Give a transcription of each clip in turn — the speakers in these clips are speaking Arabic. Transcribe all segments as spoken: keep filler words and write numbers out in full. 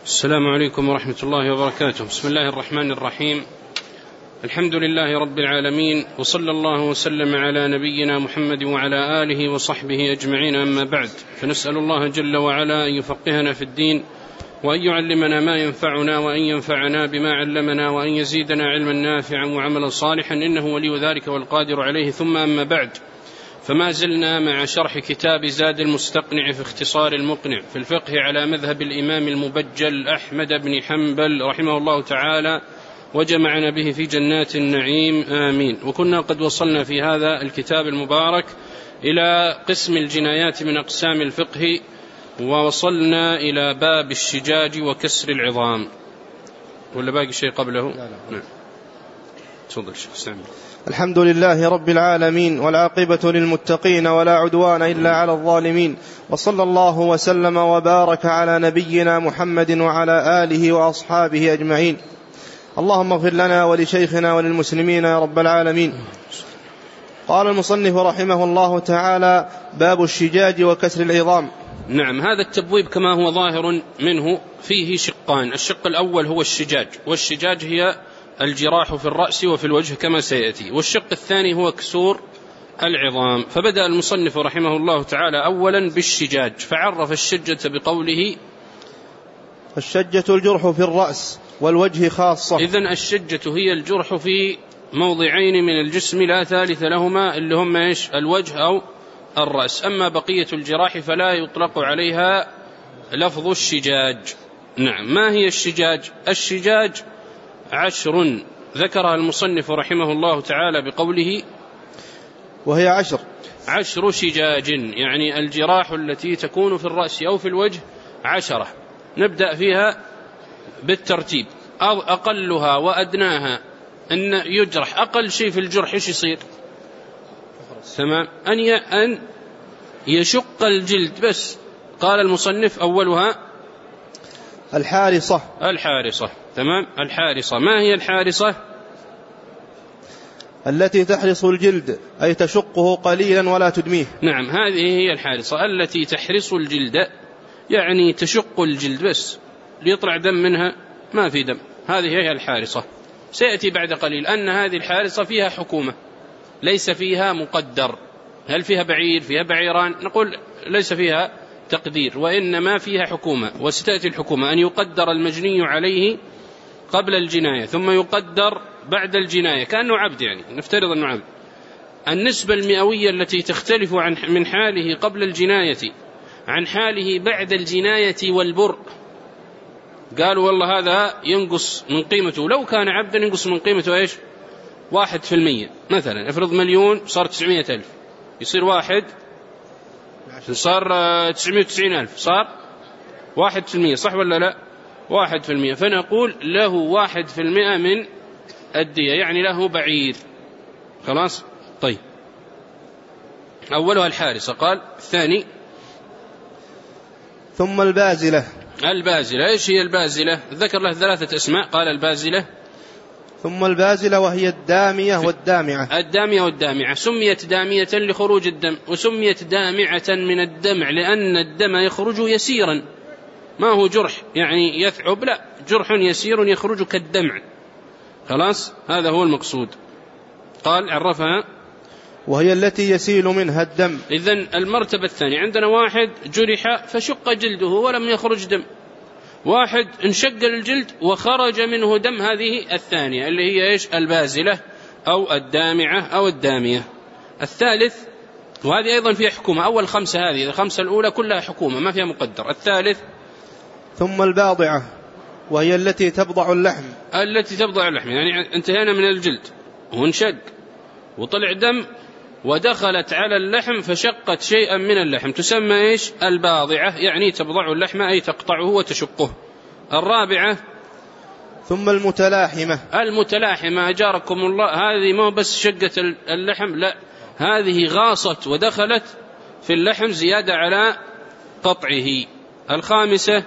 السلام عليكم ورحمة الله وبركاته. بسم الله الرحمن الرحيم. الحمد لله رب العالمين، وصلى الله وسلم على نبينا محمد وعلى آله وصحبه أجمعين، أما بعد، فنسأل الله جل وعلا أن يفقهنا في الدين، وأن يعلمنا ما ينفعنا، وأن ينفعنا بما علمنا، وأن يزيدنا علما نافعا وعملا صالحا، إنه ولي ذلك والقادر عليه. ثم أما بعد، فما زلنا مع شرح كتاب زاد المستقنع في اختصار المقنع في الفقه على مذهب الإمام المبجل أحمد بن حنبل رحمه الله تعالى، وجمعنا به في جنات النعيم آمين. وكنا قد وصلنا في هذا الكتاب المبارك إلى قسم الجنايات من أقسام الفقه، ووصلنا إلى باب الشجاج وكسر العظام. ولا باقي شيء قبله؟ لا لا. نعم. تفضل شيخ سامي. الحمد لله رب العالمين، والعاقبة للمتقين، ولا عدوان إلا على الظالمين، وصلى الله وسلم وبارك على نبينا محمد وعلى آله وأصحابه أجمعين. اللهم اغفر لنا ولشيخنا وللمسلمين يا رب العالمين. قال المصنف رحمه الله تعالى: باب الشجاج وكسر العظام. نعم، هذا التبويب كما هو ظاهر منه فيه شقان. الشق الأول هو الشجاج، والشجاج هي الجراح في الرأس وفي الوجه كما سيأتي، والشق الثاني هو كسور العظام. فبدأ المصنف رحمه الله تعالى أولا بالشجاج، فعرف الشجة بقوله: الشجة الجرح في الرأس والوجه خاصة. إذن الشجة هي الجرح في موضعين من الجسم لا ثالث لهما، اللي هم إيش؟ الوجه أو الرأس. أما بقية الجراح فلا يطلق عليها لفظ الشجاج. نعم، ما هي الشجاج؟ الشجاج عشر ذكرها المصنف رحمه الله تعالى بقوله: وهي عشر عشر شجاج، يعني الجراح التي تكون في الرأس أو في الوجه عشرة. نبدأ فيها بالترتيب، أقلها وأدناها. أن يجرح أقل شيء في الجرح إيش يصير؟ تمام، أن أن يشق الجلد بس. قال المصنف: أولها الحارصة. الحارصة، تمام، الحارصة. ما هي الحارصة؟ التي تحرص الجلد، أي تشقه قليلا ولا تدميه. نعم، هذه هي الحارصة التي تحرص الجلد، يعني تشق الجلد بس ليطلع دم منها، ما في دم. هذه هي الحارصة. سيأتي بعد قليل أن هذه الحارصة فيها حكومة، ليس فيها مقدر. هل فيها بعير؟ فيها بعيران؟ نقول ليس فيها تقدير، وإنما فيها حكومة. وستأتي الحكومة أن يقدر المجني عليه قبل الجناية، ثم يقدر بعد الجناية، كأنه عبد، يعني نفترض أنه عبد. النسبة المئوية التي تختلف عن من حاله قبل الجناية عن حاله بعد الجناية والبر، قالوا والله هذا ينقص من قيمته، لو كان عبدا ينقص من قيمته إيش؟ واحد في المية. مثلا افرض مليون صار تسعمائة ألف، يصير واحد، صار تسعمائة وتسعين ألف، صار واحد في المية، صح ولا لا؟ واحد في المية. فنقول له واحد في المئة من الدية، يعني له بعير. خلاص؟ طيب، أولها الحارسة. قال الثاني ثم البازلة. البازلة، إيش هي البازلة؟ ذكر له ثلاثة أسماء. قال البازلة ثم البازلة وهي الدامية والدامعة. الدامية والدامعة. سميت دامية لخروج الدم، وسميت دامعة من الدمع لأن الدم يخرج يسيرا، ما هو جرح يعني يثعب، لا، جرح يسير يخرج كالدمع. خلاص، هذا هو المقصود. قال عرفها: وهي التي يسيل منها الدم. إذن المرتبة الثانية، عندنا واحد جرح فشق جلده ولم يخرج دم، واحد انشق الجلد وخرج منه دم، هذه الثانية اللي هي إيش؟ البازلة أو الدامعة أو الدامية. الثالث، وهذه أيضا فيها حكومة. أول خمسة هذه، الخمسة الأولى كلها حكومة ما فيها مقدر. الثالث ثم الباضعة وهي التي تبضع اللحم. التي تبضع اللحم، يعني انتهينا من الجلد وانشق وطلع دم ودخلت على اللحم فشقت شيئا من اللحم، تسمى إيش؟ الباضعة، يعني تبضع اللحم أي تقطعه وتشقه. الرابعة ثم المتلاحمة. المتلاحمة أجاركم الله، هذه ما بس شقت اللحم، لا، هذه غاصت ودخلت في اللحم زيادة على قطعه. الخامسة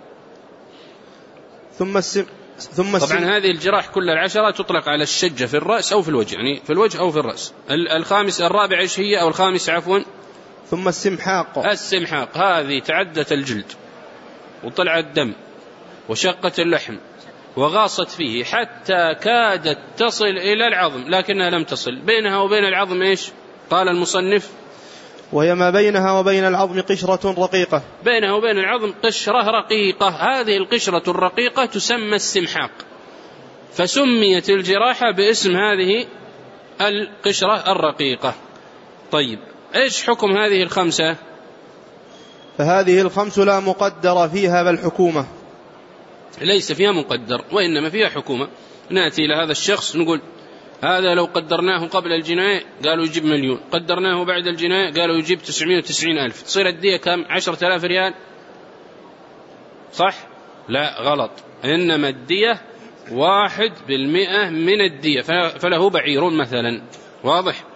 ثم السم ثم طبعا السم... هذه الجراح كل العشرة تطلق على الشجة في الرأس أو في الوجه، يعني في الوجه أو في الرأس. الخامس الرابع إيش هي؟ أو الخامس عفوا ثم السمحاق. السمحاق، هذه تعدت الجلد وطلع الدم، وشقت اللحم وغاصت فيه حتى كادت تصل إلى العظم لكنها لم تصل، بينها وبين العظم إيش؟ قال المصنف وهي ما بينها وبين العظم قشرة رقيقة. بينها وبين العظم قشرة رقيقة، هذه القشرة الرقيقة تسمى السمحاق، فسميت الجراحة باسم هذه القشرة الرقيقة. طيب إيش حكم هذه الخمسة؟ فهذه الخمس لا مقدر فيها بل حكومة. ليس فيها مقدر وإنما فيها حكومة. نأتي إلى هذا الشخص نقول هذا لو قدرناه قبل الجناية قالوا يجيب مليون، قدرناه بعد الجناية قالوا يجيب تسعمائة وتسعين ألف، تصير الدية كم؟ عشرة آلاف ريال، صح؟ لا غلط، إنما الدية واحد بالمئة من الدية، فله بعير مثلا، واضح؟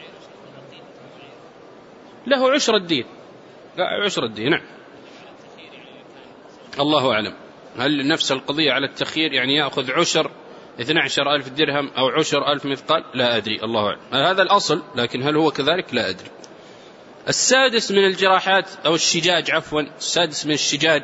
له عشر الدية، لا عشر الدية، نعم. الله أعلم، هل نفس القضية على التخيير، يعني يأخذ عشر اثني عشر ألف درهم أو عشر ألف مثقال؟ لا أدري، الله أعلم، هذا الأصل، لكن هل هو كذلك؟ لا أدري. السادس من الجراحات أو الشجاج، عفوا السادس من الشجاج.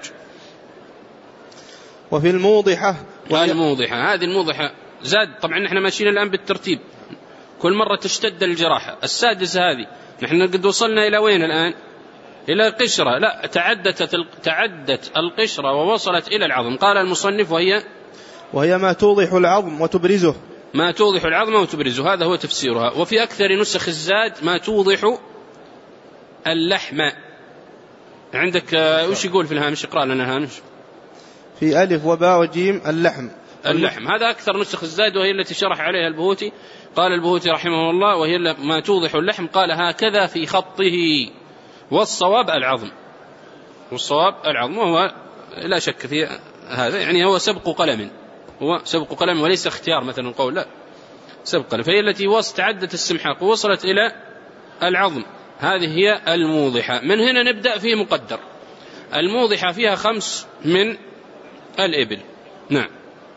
وفي الموضحة وهي الموضحة، هذه الموضحة زاد، طبعا نحن ماشيين الآن بالترتيب، كل مرة تشتد الجراحة. السادس هذه نحن قد وصلنا إلى وين الآن؟ إلى القشرة، لا تعدت تعدت القشرة ووصلت إلى العظم. قال المصنف وهي وهي ما توضح العظم وتبرزه. ما توضح العظم وتبرزه، هذا هو تفسيرها. وفي أكثر نسخ الزاد ما توضح اللحم. عندك وش يقول في الهامش؟ اقرأ لنا الهامش. في ألف وباء وجيم اللحم. اللحم هذا أكثر نسخ الزاد، وهي التي شرح عليها البهوتي. قال البهوتي رحمه الله وهي ما توضح اللحم، قال هكذا في خطه، والصواب العظم، والصواب العظم، وهو لا شك في هذا، يعني هو سبق قلم، هو سبق قلم وليس اختيار مثلا القول، لا سبق قلم. فهي التي وصلت تعدت السمحاق ووصلت إلى العظم، هذه هي الموضحة. من هنا نبدأ في مقدر. الموضحة فيها خمس من الإبل، نعم،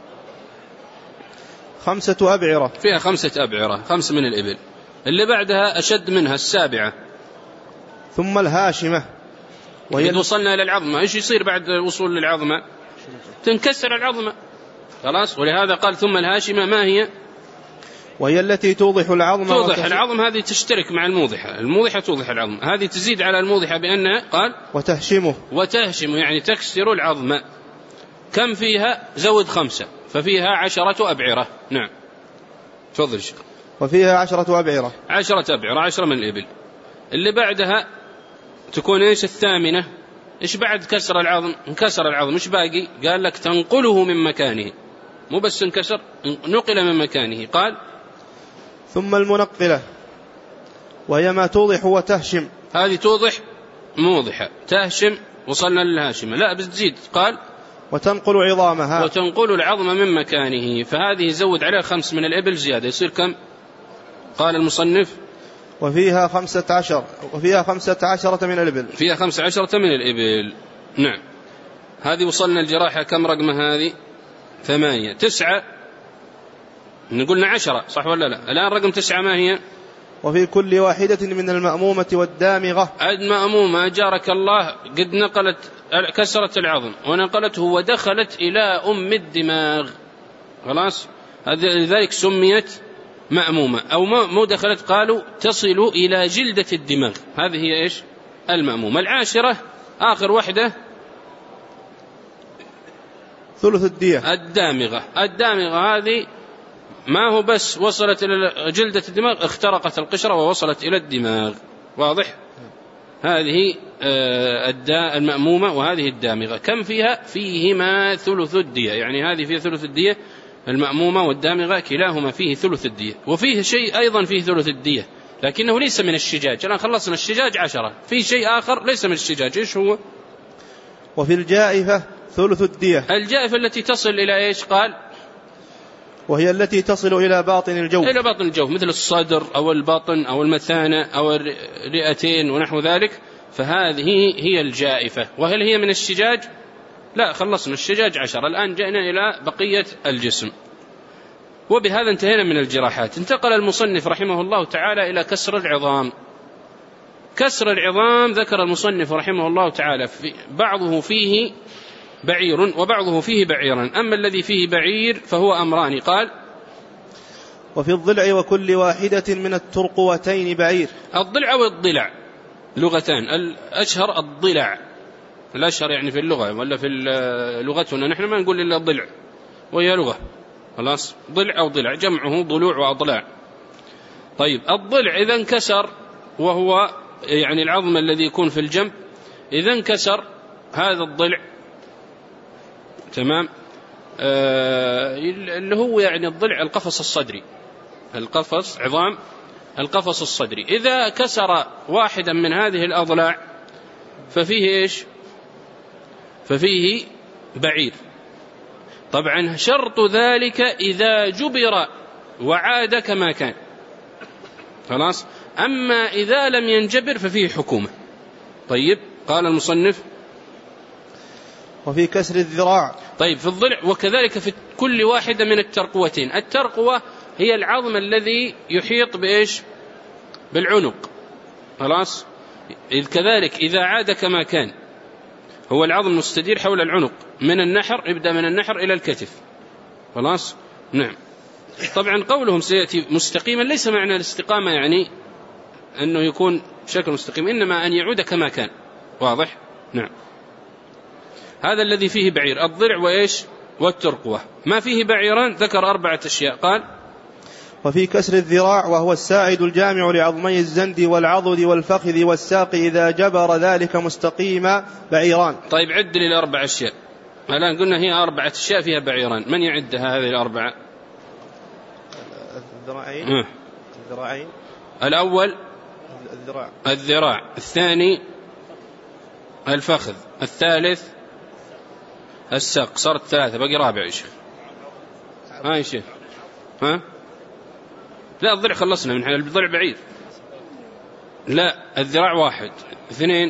خمسة أبعرة، فيها خمسة أبعرة، خمس من الإبل. اللي بعدها أشد منها السابعة. ثم الهاشمة، وهي وصلنا إلى العظمة. إيش يصير بعد الوصول للعظمة؟ تنكسر العظمة، خلاص. ولهذا قال ثم الهاشمة، ما هي؟ وهي التي توضح العظم. توضح العظم، هذه تشترك مع الموضحة، الموضحة توضح العظم، هذه تزيد على الموضحة بأنها قال وتهشمه، وتهشمه يعني تكسر العظم. كم فيها؟ زود خمسة، ففيها عشرة أبعرة، نعم. تفضل شيخ. وفيها عشرة أبعرة، عشرة أبعرة، عشرة من الإبل. اللي بعدها تكون إيش؟ الثامنة. إيش بعد كسر العظم؟ انكسر العظم، إيش باقي؟ قال لك تنقله من مكانه، مو بس انكسر، نقل من مكانه. قال ثم المنقلة، وهي ما توضح وتهشم. هذه توضح موضحة، تهشم وصلنا للهاشمة، لا بس تزيد. قال وتنقل عظامها، وتنقل العظم من مكانه، فهذه زود عليها خمس من الإبل زيادة، يصير كم؟ قال المصنف وفيها خمسة عشر، وفيها خمسة عشرة من الإبل، فيها خمسة عشرة من الإبل، نعم. هذه وصلنا الجراحة كم رقمها هذه؟ ثمانية. تسعة نقولنا عشرة، صح ولا لا؟ الآن رقم تسعة ما هي؟ وفي كل واحدة من المأمومة والدامغة. المأمومة جارك الله قد نقلت كسرت العظم ونقلته ودخلت إلى أم الدماغ، خلاص، لذلك سميت مأمومة. أو مو دخلت، قالوا تصل إلى جلدة الدماغ، هذه هي إيش؟ المأمومة. العاشرة آخر وحدة ثلث الدية، الدامغة. الدامغة هذه ما هو بس وصلت إلى جلدة الدماغ، اخترقت القشرة ووصلت إلى الدماغ، واضح؟ هذه المأمومة وهذه الدامغة. كم فيها؟ فيهما ثلث الدية، يعني هذه فيها ثلث الدية، المأمومة والدامغة كلاهما فيه ثلث الدية. وفيه شيء أيضا فيه ثلث الدية لكنه ليس من الشجاج، الآن خلصنا الشجاج عشرة، في شيء آخر ليس من الشجاج، إيش هو؟ وفي الجائفة ثلث الدية. الجائفة التي تصل إلى إيش؟ قال وهي التي تصل إلى باطن الجوف، إلى باطن الجوف، مثل الصدر أو الباطن أو المثانة أو الرئتين ونحو ذلك، فهذه هي الجائفة. وهل هي من الشجاج؟ لا، خلصنا الشجاج عشر، الآن جئنا إلى بقية الجسم. وبهذا انتهينا من الجراحات. انتقل المصنف رحمه الله تعالى إلى كسر العظام. كسر العظام ذكر المصنف رحمه الله تعالى في بعضه فيه بعير وبعضه فيه بعيرا. أما الذي فيه بعير فهو أمران. قال: وفي الضلع وكل واحدة من الترقوتين بعير. الضلع والضلع لغتان، الأشهر الضلع، الأشهر يعني في اللغة، ولا في لغتنا نحن ما نقول إلا الضلع وهي لغة، خلاص، ضلع أو ضلع، جمعه ضلوع وأضلاع. طيب الضلع إذا انكسر، وهو يعني العظم الذي يكون في الجنب، إذا انكسر هذا الضلع، تمام، آه اللي هو يعني الضلع القفص الصدري، القفص عظام القفص الصدري، إذا كسر واحدا من هذه الأضلاع ففيه إيش؟ ففيه بعير. طبعا شرط ذلك إذا جبر وعاد كما كان، خلاص. أما إذا لم ينجبر ففيه حكومة. طيب قال المصنف: وفي كسر الذراع. طيب في الضلع وكذلك في كل واحدة من الترقوتين. الترقوة هي العظم الذي يحيط بإيش؟ بالعنق، خلاص. كذلك إذا عاد كما كان، هو العظم المستدير حول العنق من النحر، يبدأ من النحر إلى الكتف، خلاص. نعم. طبعا قولهم سيأتي مستقيما ليس معنى الاستقامة يعني أنه يكون بشكل مستقيم، إنما أن يعود كما كان، واضح؟ نعم. هذا الذي فيه بعير، الضلع وإيش؟ والترقوة. ما فيه بعيران ذكر أربعة أشياء. قال: وفي كسر الذراع وهو الساعد الجامع لعظمي الزند والعضد والفخذ والساق إذا جبر ذلك مستقيما بعيران. طيب عد لي الأربع أشياء. الآن قلنا هي أربعة أشياء فيها بعيران، من يعدها هذه الأربعة؟ الذراعين. أه. الذراعين. الأول الذراع. الذراع. الثاني الفخذ. الثالث الساق. صارت ثلاثة، باقي رابع يا شيخ. ها يا شيخ؟ ها؟ لا الضلع خلصنا من الضلع بعيد. لا الذراع واحد. اثنين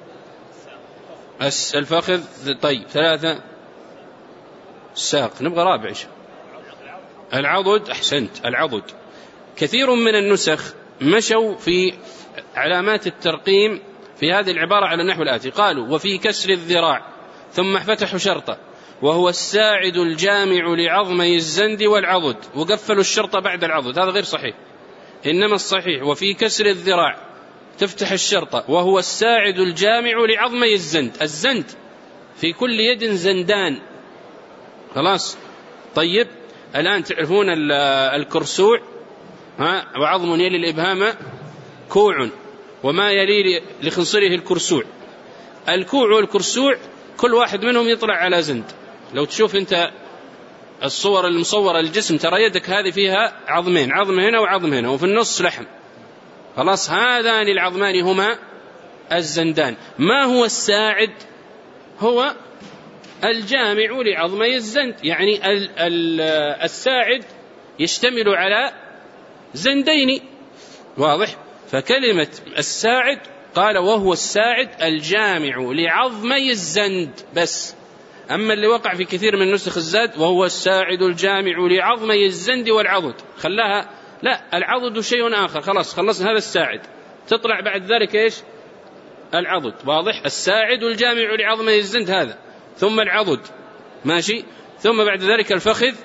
الفخذ. طيب ثلاثة الساق. نبغى رابع شيء. العضد. أحسنت، العضد. كثير من النسخ مشوا في علامات الترقيم في هذه العبارة على النحو الآتي: قالوا: وفي كسر الذراع، ثم فتحوا شرطة، وهو الساعد الجامع لعظمي الزند والعضد، وقفلوا الشرطة بعد العضد. هذا غير صحيح، إنما الصحيح وفي كسر الذراع، تفتح الشرطة، وهو الساعد الجامع لعظمي الزند. الزند في كل يد زندان، خلاص. طيب الآن تعرفون الكرسوع، ها، وعظم يلي الإبهام كوع، وما يلي لخنصره الكرسوع. الكوع والكرسوع كل واحد منهم يطلع على زند. لو تشوف أنت الصور المصورة للجسم ترى يدك هذه فيها عظمين، عظم هنا وعظم هنا، وفي النص لحم، خلاص. هذان العظمان هما الزندان. ما هو الساعد؟ هو الجامع لعظمي الزند، يعني ال ال الساعد يشتمل على زندين، واضح. فكلمة الساعد قال: وهو الساعد الجامع لعظمي الزند بس. أما اللي وقع في كثير من نسخ الزاد: وهو الساعد الجامع لعظمي الزند والعضد، خلاها لا، العضد شيء آخر، خلاص خلصنا هذا الساعد، تطلع بعد ذلك إيش؟ العضد، واضح. الساعد الجامع لعظمي الزند هذا، ثم العضد، ماشي، ثم بعد ذلك الفخذ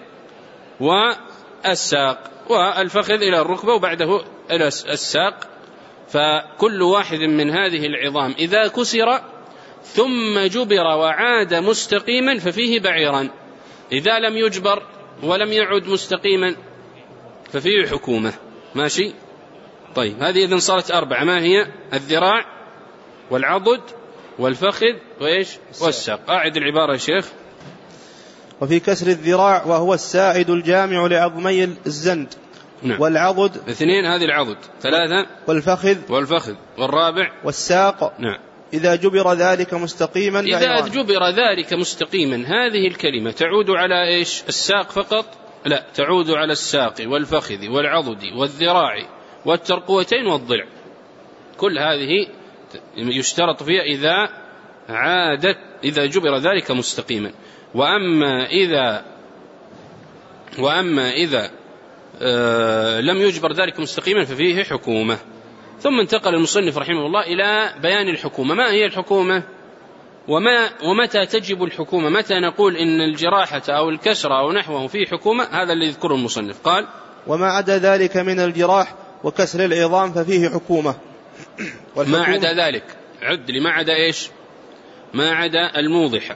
والساق، والفخذ إلى الركبة وبعده إلى الساق. فكل واحد من هذه العظام إذا كسر ثم جبر وعاد مستقيما ففيه بعيران. إذا لم يجبر ولم يعد مستقيما ففيه حكومة، ماشي. طيب هذه إذن صارت أربعة. ما هي؟ الذراع والعضد والفخذ وإيش؟ والساق. أعد العبارة يا شيخ. وفي كسر الذراع وهو الساعد الجامع لعظمي الزند. نعم. والعضد. اثنين هذه العضد. ثلاثة والفخذ. والفخذ. والرابع والساق. نعم. إذا جبر ذلك مستقيما إذا بعيران. جبر ذلك مستقيما، هذه الكلمة تعود على إيش؟ الساق فقط؟ لا، تعود على الساق والفخذ والعضد والذراع والترقوتين والضلع. كل هذه يشترط فيها إذا عادت، إذا جبر ذلك مستقيما. وأما إذا وأما إذا آه لم يجبر ذلك مستقيما ففيه حكومة. ثم انتقل المصنف رحمه الله إلى بيان الحكومة. ما هي الحكومة؟ وما ومتى تجب الحكومة؟ متى نقول إن الجراحة أو الكسر أو نحوه في حكومة؟ هذا اللي يذكره المصنف. قال وما عدا ذلك من الجراح وكسر العظام ففيه حكومة. ما عدا ذلك، عد لي ما عدا إيش؟ ما عدا الموضحة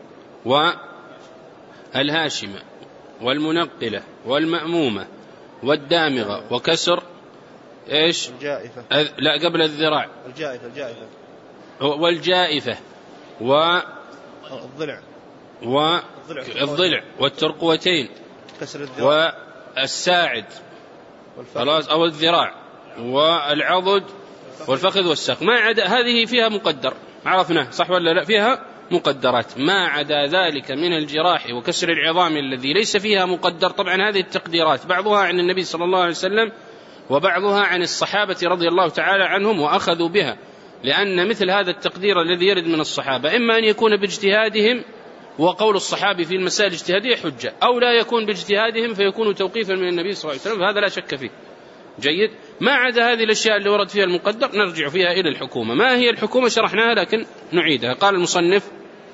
والهاشمة والمنقلة والمأمومة والدامغة وكسر إيش؟ الجائفة. أذ... لا قبل الذراع. الجائفة الجائفة والجائفة والضلع والضلع والترقوتين كسر الذراع والساعد خلاص أو الذراع والعضد والفخذ والساق. ما عدا هذه فيها مقدر، عرفنا صح ولا لا؟ فيها مقدرات. ما عدا ذلك من الجراح وكسر العظام الذي ليس فيها مقدر. طبعا هذه التقديرات بعضها عن النبي صلى الله عليه وسلم وبعضها عن الصحابة رضي الله تعالى عنهم وأخذوا بها، لأن مثل هذا التقدير الذي يرد من الصحابة إما أن يكون باجتهادهم وقول الصحابي في المسائل الاجتهادية حجة، أو لا يكون باجتهادهم فيكون توقيفا من النبي صلى الله عليه وسلم، فهذا لا شك فيه. جيد. ما عدا هذه الأشياء اللي ورد فيها المقدر نرجع فيها إلى الحكومة. ما هي الحكومة؟ شرحناها لكن نعيدها. قال المصنف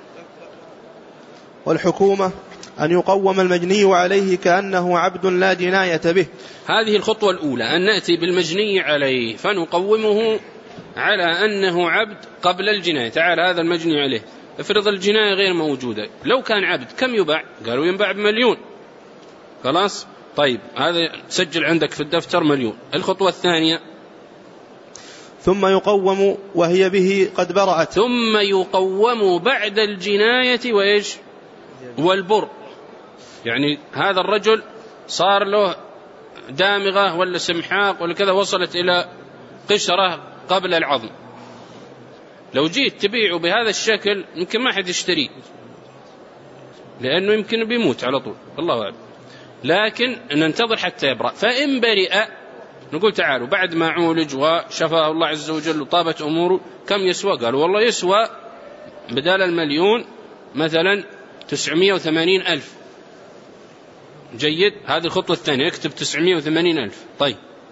والحكومة أن يقوم المجني عليه كأنه عبد لا جناية به. هذه الخطوة الأولى، أن نأتي بالمجني عليه فنقومه على أنه عبد قبل الجناية. تعال هذا المجني عليه، افرض الجناية غير موجودة، لو كان عبد كم يباع؟ قالوا ينباع بمليون. خلاص طيب هذا سجل عندك في الدفتر مليون. الخطوة الثانية ثم يقوم وهي به قد برأت. ثم يقوم بعد الجناية وإيش؟ والبر. يعني هذا الرجل صار له دامغة ولا سمحاق ولا كذا، وصلت إلى قشرة قبل العظم، لو جيت تبيعه بهذا الشكل يمكن ما حد يشتريه، لأنه يمكن بيموت على طول، الله أعلم. لكن ننتظر حتى يبرأ. فإن برئ نقول تعالوا بعد ما عولج وشفاه الله عز وجل وطابت أموره كم يسوى؟ قالوا والله يسوى بدال المليون مثلا تسعمائة وثمانين ألف. جيد. هذه الخطوة الثانية، اكتب تسعمائة وثمانين ألف. طيب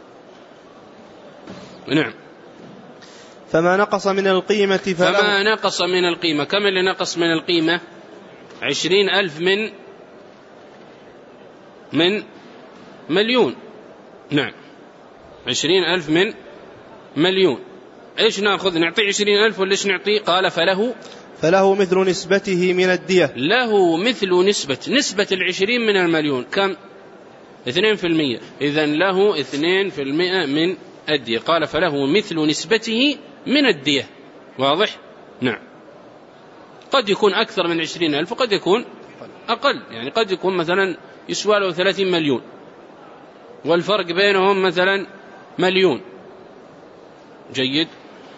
نعم. فما نقص من القيمة فله. فما نقص من القيمة. كم اللي نقص من القيمة؟ عشرين ألف من من مليون. نعم عشرين ألف من مليون. إيش نأخذ؟ نعطيه عشرين ألف ولا إيش نعطيه؟ قال فله فله مثل نسبته من الدية. له مثل نسبة نسبة العشرين من المليون كم؟ اثنين في المية. إذن له اثنين في المئة من الدية. قال فله مثل نسبته من الدية. واضح؟ نعم. قد يكون أكثر من عشرين ألف وقد يكون أقل، يعني قد يكون مثلا يسوى له ثلاثين مليون والفرق بينهم مثلا مليون. جيد.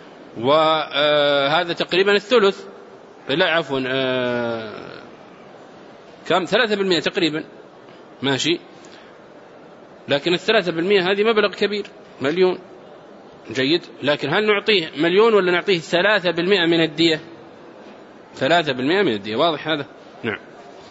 وهذا تقريبا الثلث، لا عفوا آه كم؟ ثلاثة بالمئة تقريبا. ماشي. لكن الثلاثة بالمئة هذه مبلغ كبير، مليون. جيد. لكن هل نعطيه مليون ولا نعطيه ثلاثة بالمئة من الدية؟ ثلاثة بالمئة من الدية. واضح هذا؟ نعم.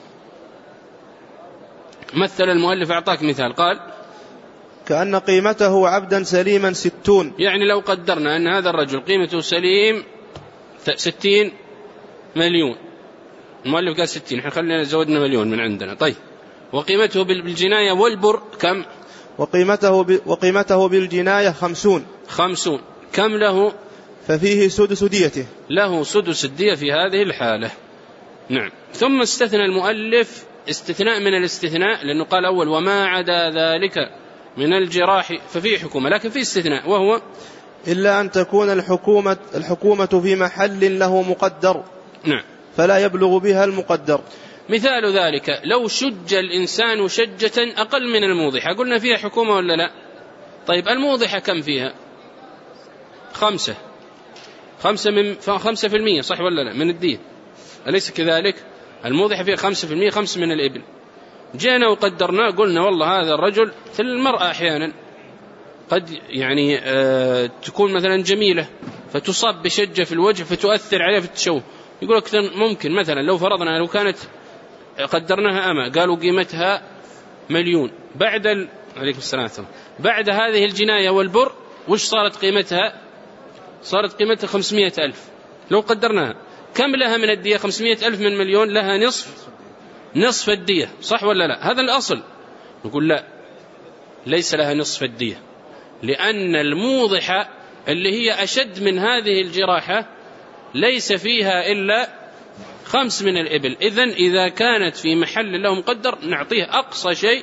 مثل المؤلف، أعطاك مثال، قال كأن قيمته عبدا سليما ستون. يعني لو قدرنا أن هذا الرجل قيمته سليم ستين مليون، المؤلف قال ستين، احنا خلينا زودنا مليون من عندنا. طيب وقيمته بالجناية والبر كم؟ وقيمته, ب... وقيمته بالجناية خمسون. خمسون. كم له؟ ففيه سدس ديته. له سدس الدية في هذه الحالة. نعم. ثم استثنى المؤلف استثناء من الاستثناء، لأنه قال أول وما عدا ذلك من الجراح ففيه حكومة، لكن في استثناء وهو إلا أن تكون الحكومة, الحكومة في محل له مقدر. نعم. فلا يبلغ بها المقدر. مثال ذلك لو شج الإنسان شجة أقل من الموضحة، قلنا فيها حكومة ولا لا؟ طيب الموضحة كم فيها؟ خمسة خمسة من خمسة في المية، صح ولا لا؟ من الدين، أليس كذلك؟ الموضحة فيها خمسة في المية، خمس من الإبل. جينا وقدرنا قلنا والله هذا الرجل مثل المرأة أحيانا قد يعني آه تكون مثلا جميلة فتصاب بشجة في الوجه فتؤثر عليها في التشوه. يقول لك ممكن مثلا لو فرضنا لو كانت قدرناها أما قالوا قيمتها مليون، بعد ال... عليكم السلام بعد هذه الجناية والبر وش صارت قيمتها؟ صارت قيمتها خمسمائة ألف لو قدرناها. كم لها من الدية؟ خمسمائة ألف من مليون، لها نصف نصف الدية، صح ولا لا؟ هذا الأصل. نقول لا، ليس لها نصف الدية، لأن الموضحة اللي هي أشد من هذه الجراحة ليس فيها إلا خمس من الإبل. إذن إذا كانت في محل له مقدر نعطيه أقصى شيء،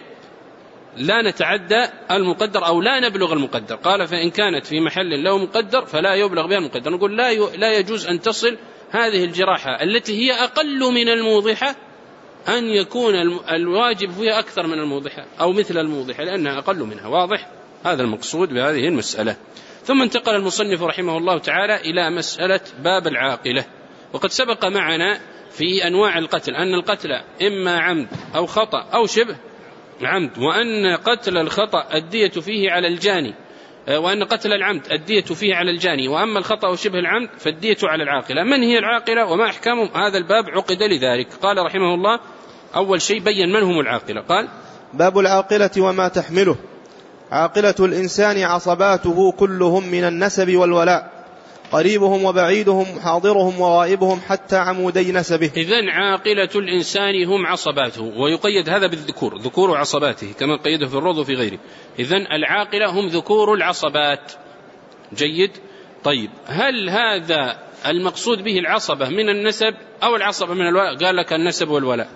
لا نتعدى المقدر أو لا نبلغ المقدر. قال فإن كانت في محل له مقدر فلا يبلغ بها المقدر. نقول لا لا يجوز أن تصل هذه الجراحة التي هي أقل من الموضحة أن يكون الواجب فيها أكثر من الموضحة أو مثل الموضحة لأنها أقل منها. واضح؟ هذا المقصود بهذه المسألة. ثم انتقل المصنف رحمه الله تعالى إلى مسألة باب العاقلة. وقد سبق معنا في أنواع القتل أن القتل إما عمد أو خطأ أو شبه عمد، وأن قتل الخطأ الدية فيه على الجاني، وأن قتل العمد الدية فيه على الجاني، وأما الخطأ وشبه العمد فالدية على العاقلة. من هي العاقلة وما أحكامهم؟ هذا الباب عقد لذلك. قال رحمه الله أول شيء بين من هم العاقلة. قال باب العاقلة وما تحمله. عاقلة الإنسان عصباته كلهم من النسب والولاء، قريبهم وبعيدهم، حاضرهم وغائبهم، حتى عمودي نسبه. إذن عاقلة الإنسان هم عصباته، ويقيد هذا بالذكور، ذكور عصباته كما قيده في الروض وفي غيره. إذن العاقلة هم ذكور العصبات. جيد. طيب هل هذا المقصود به العصبة من النسب أو العصبة من الولاء؟ قال لك النسب والولاء.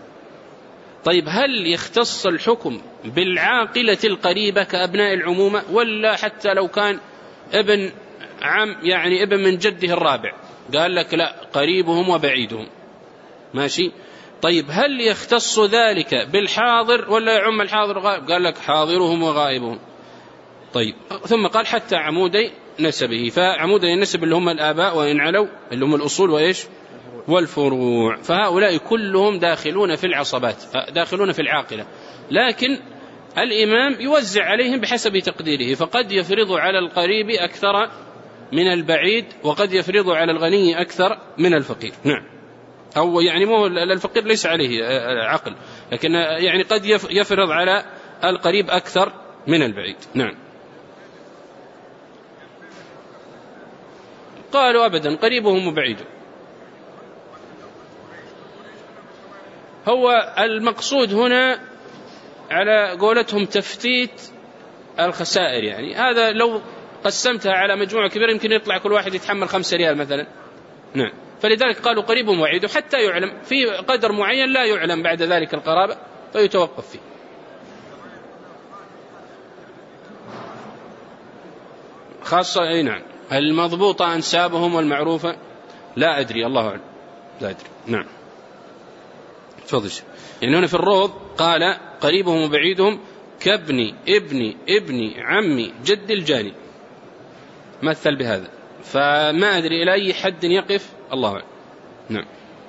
طيب هل يختص الحكم بالعاقلة القريبة كأبناء العمومة، ولا حتى لو كان ابن عم يعني ابن من جده الرابع؟ قال لك لا، قريبهم وبعيدهم. ماشي. طيب هل يختص ذلك بالحاضر ولا يعم الحاضر وغائب؟ قال لك حاضرهم وغائبهم. طيب ثم قال حتى عمودي نسبه، فعمودي النسب اللي هم الآباء وإن علوا اللي هم الأصول وإيش والفروع، فهؤلاء كلهم داخلون في العصبات، داخلون في العاقلة. لكن الإمام يوزع عليهم بحسب تقديره، فقد يفرض على القريب أكثر من البعيد، وقد يفرض على الغني أكثر من الفقير. نعم. أو يعني مو الفقير ليس عليه عقل، لكن يعني قد يفرض على القريب أكثر من البعيد. نعم. قالوا أبدا قريبهم وبعيدهم. هو المقصود هنا على قولتهم تفتيت الخسائر، يعني هذا لو قسمتها على مجموعة كبيرة يمكن يطلع كل واحد يتحمل خمسة ريال مثلا. نعم. فلذلك قالوا قريب وبعيد حتى يعلم في قدر معين لا يعلم بعد ذلك القرابة فيتوقف فيه. خاصة أي نعم المضبوطة أنسابهم والمعروفة لا أدري، الله أعلم، لا أدري. نعم. تفضل. يعني هنا في الروض قال قريبهم وبعيدهم كابني ابني ابني عمي جد الجاني، مثل بهذا، فما أدري إلى أي حد يقف، الله أعلم. نعم.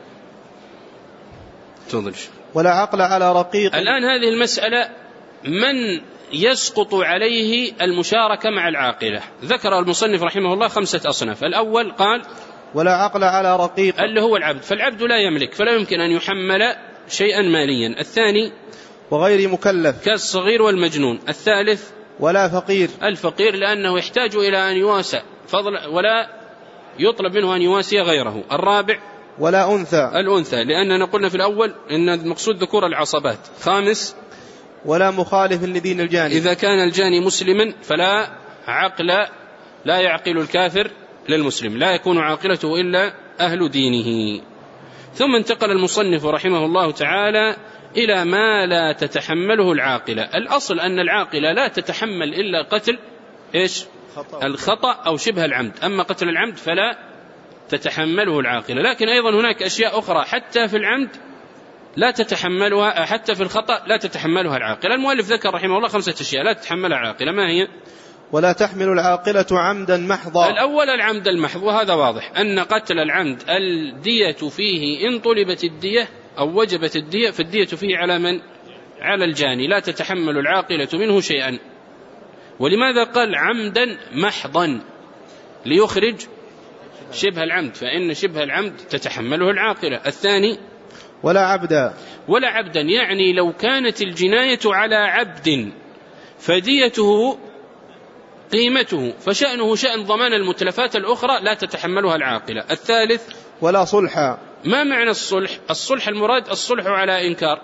تفضل. ولا عقل على رقيق. الآن هذه المسألة من يسقط عليه المشاركة مع العاقلة؟ ذكر المصنف رحمه الله خمسة أصناف. الأول قال ولا عقل على رقيق، اللي هو العبد، فالعبد لا يملك فلا يمكن أن يحمل شيئا ماليا. الثاني وغير مكلف كالصغير والمجنون. الثالث ولا فقير، الفقير لأنه يحتاج إلى أن يواسى فضل ولا يطلب منه أن يواسي غيره. الرابع ولا أنثى، الأنثى لأننا قلنا في الأول إن المقصود ذكور العصبات. خامس ولا مخالف لدين الجاني، إذا كان الجاني مسلما فلا عقل، لا يعقل الكافر للمسلم، لا يكون عاقلته إلا أهل دينه. ثم انتقل المصنف رحمه الله تعالى إلى ما لا تتحمله العاقلة. الأصل أن العاقلة لا تتحمل إلا قتل إيش؟ خطأ. الخطأ أو شبه العمد، أما قتل العمد فلا تتحمله العاقلة. لكن أيضا هناك أشياء أخرى حتى في العمد لا تتحملها، حتى في الخطأ لا تتحملها العاقلة. المؤلف ذكر رحمه الله خمسة أشياء لا تتحملها العاقلة. ما هي؟ ولا تحمل العاقلة عمدا محضا. الأول العمد المحض، وهذا واضح أن قتل العمد الدية فيه إن طلبت الدية أو وجبت الدية فالدية فيه على من؟ على الجاني، لا تتحمل العاقلة منه شيئا. ولماذا قال عمدا محضا؟ ليخرج شبه العمد، فإن شبه العمد تتحمله العاقلة. الثاني ولا عبدا، ولا عبدا يعني لو كانت الجناية على عبد فديته قيمته فشأنه شأن ضمان المتلفات الأخرى لا تتحملها العاقلة. الثالث ولا صلحا. ما معنى الصلح؟ الصلح المراد الصلح على إنكار.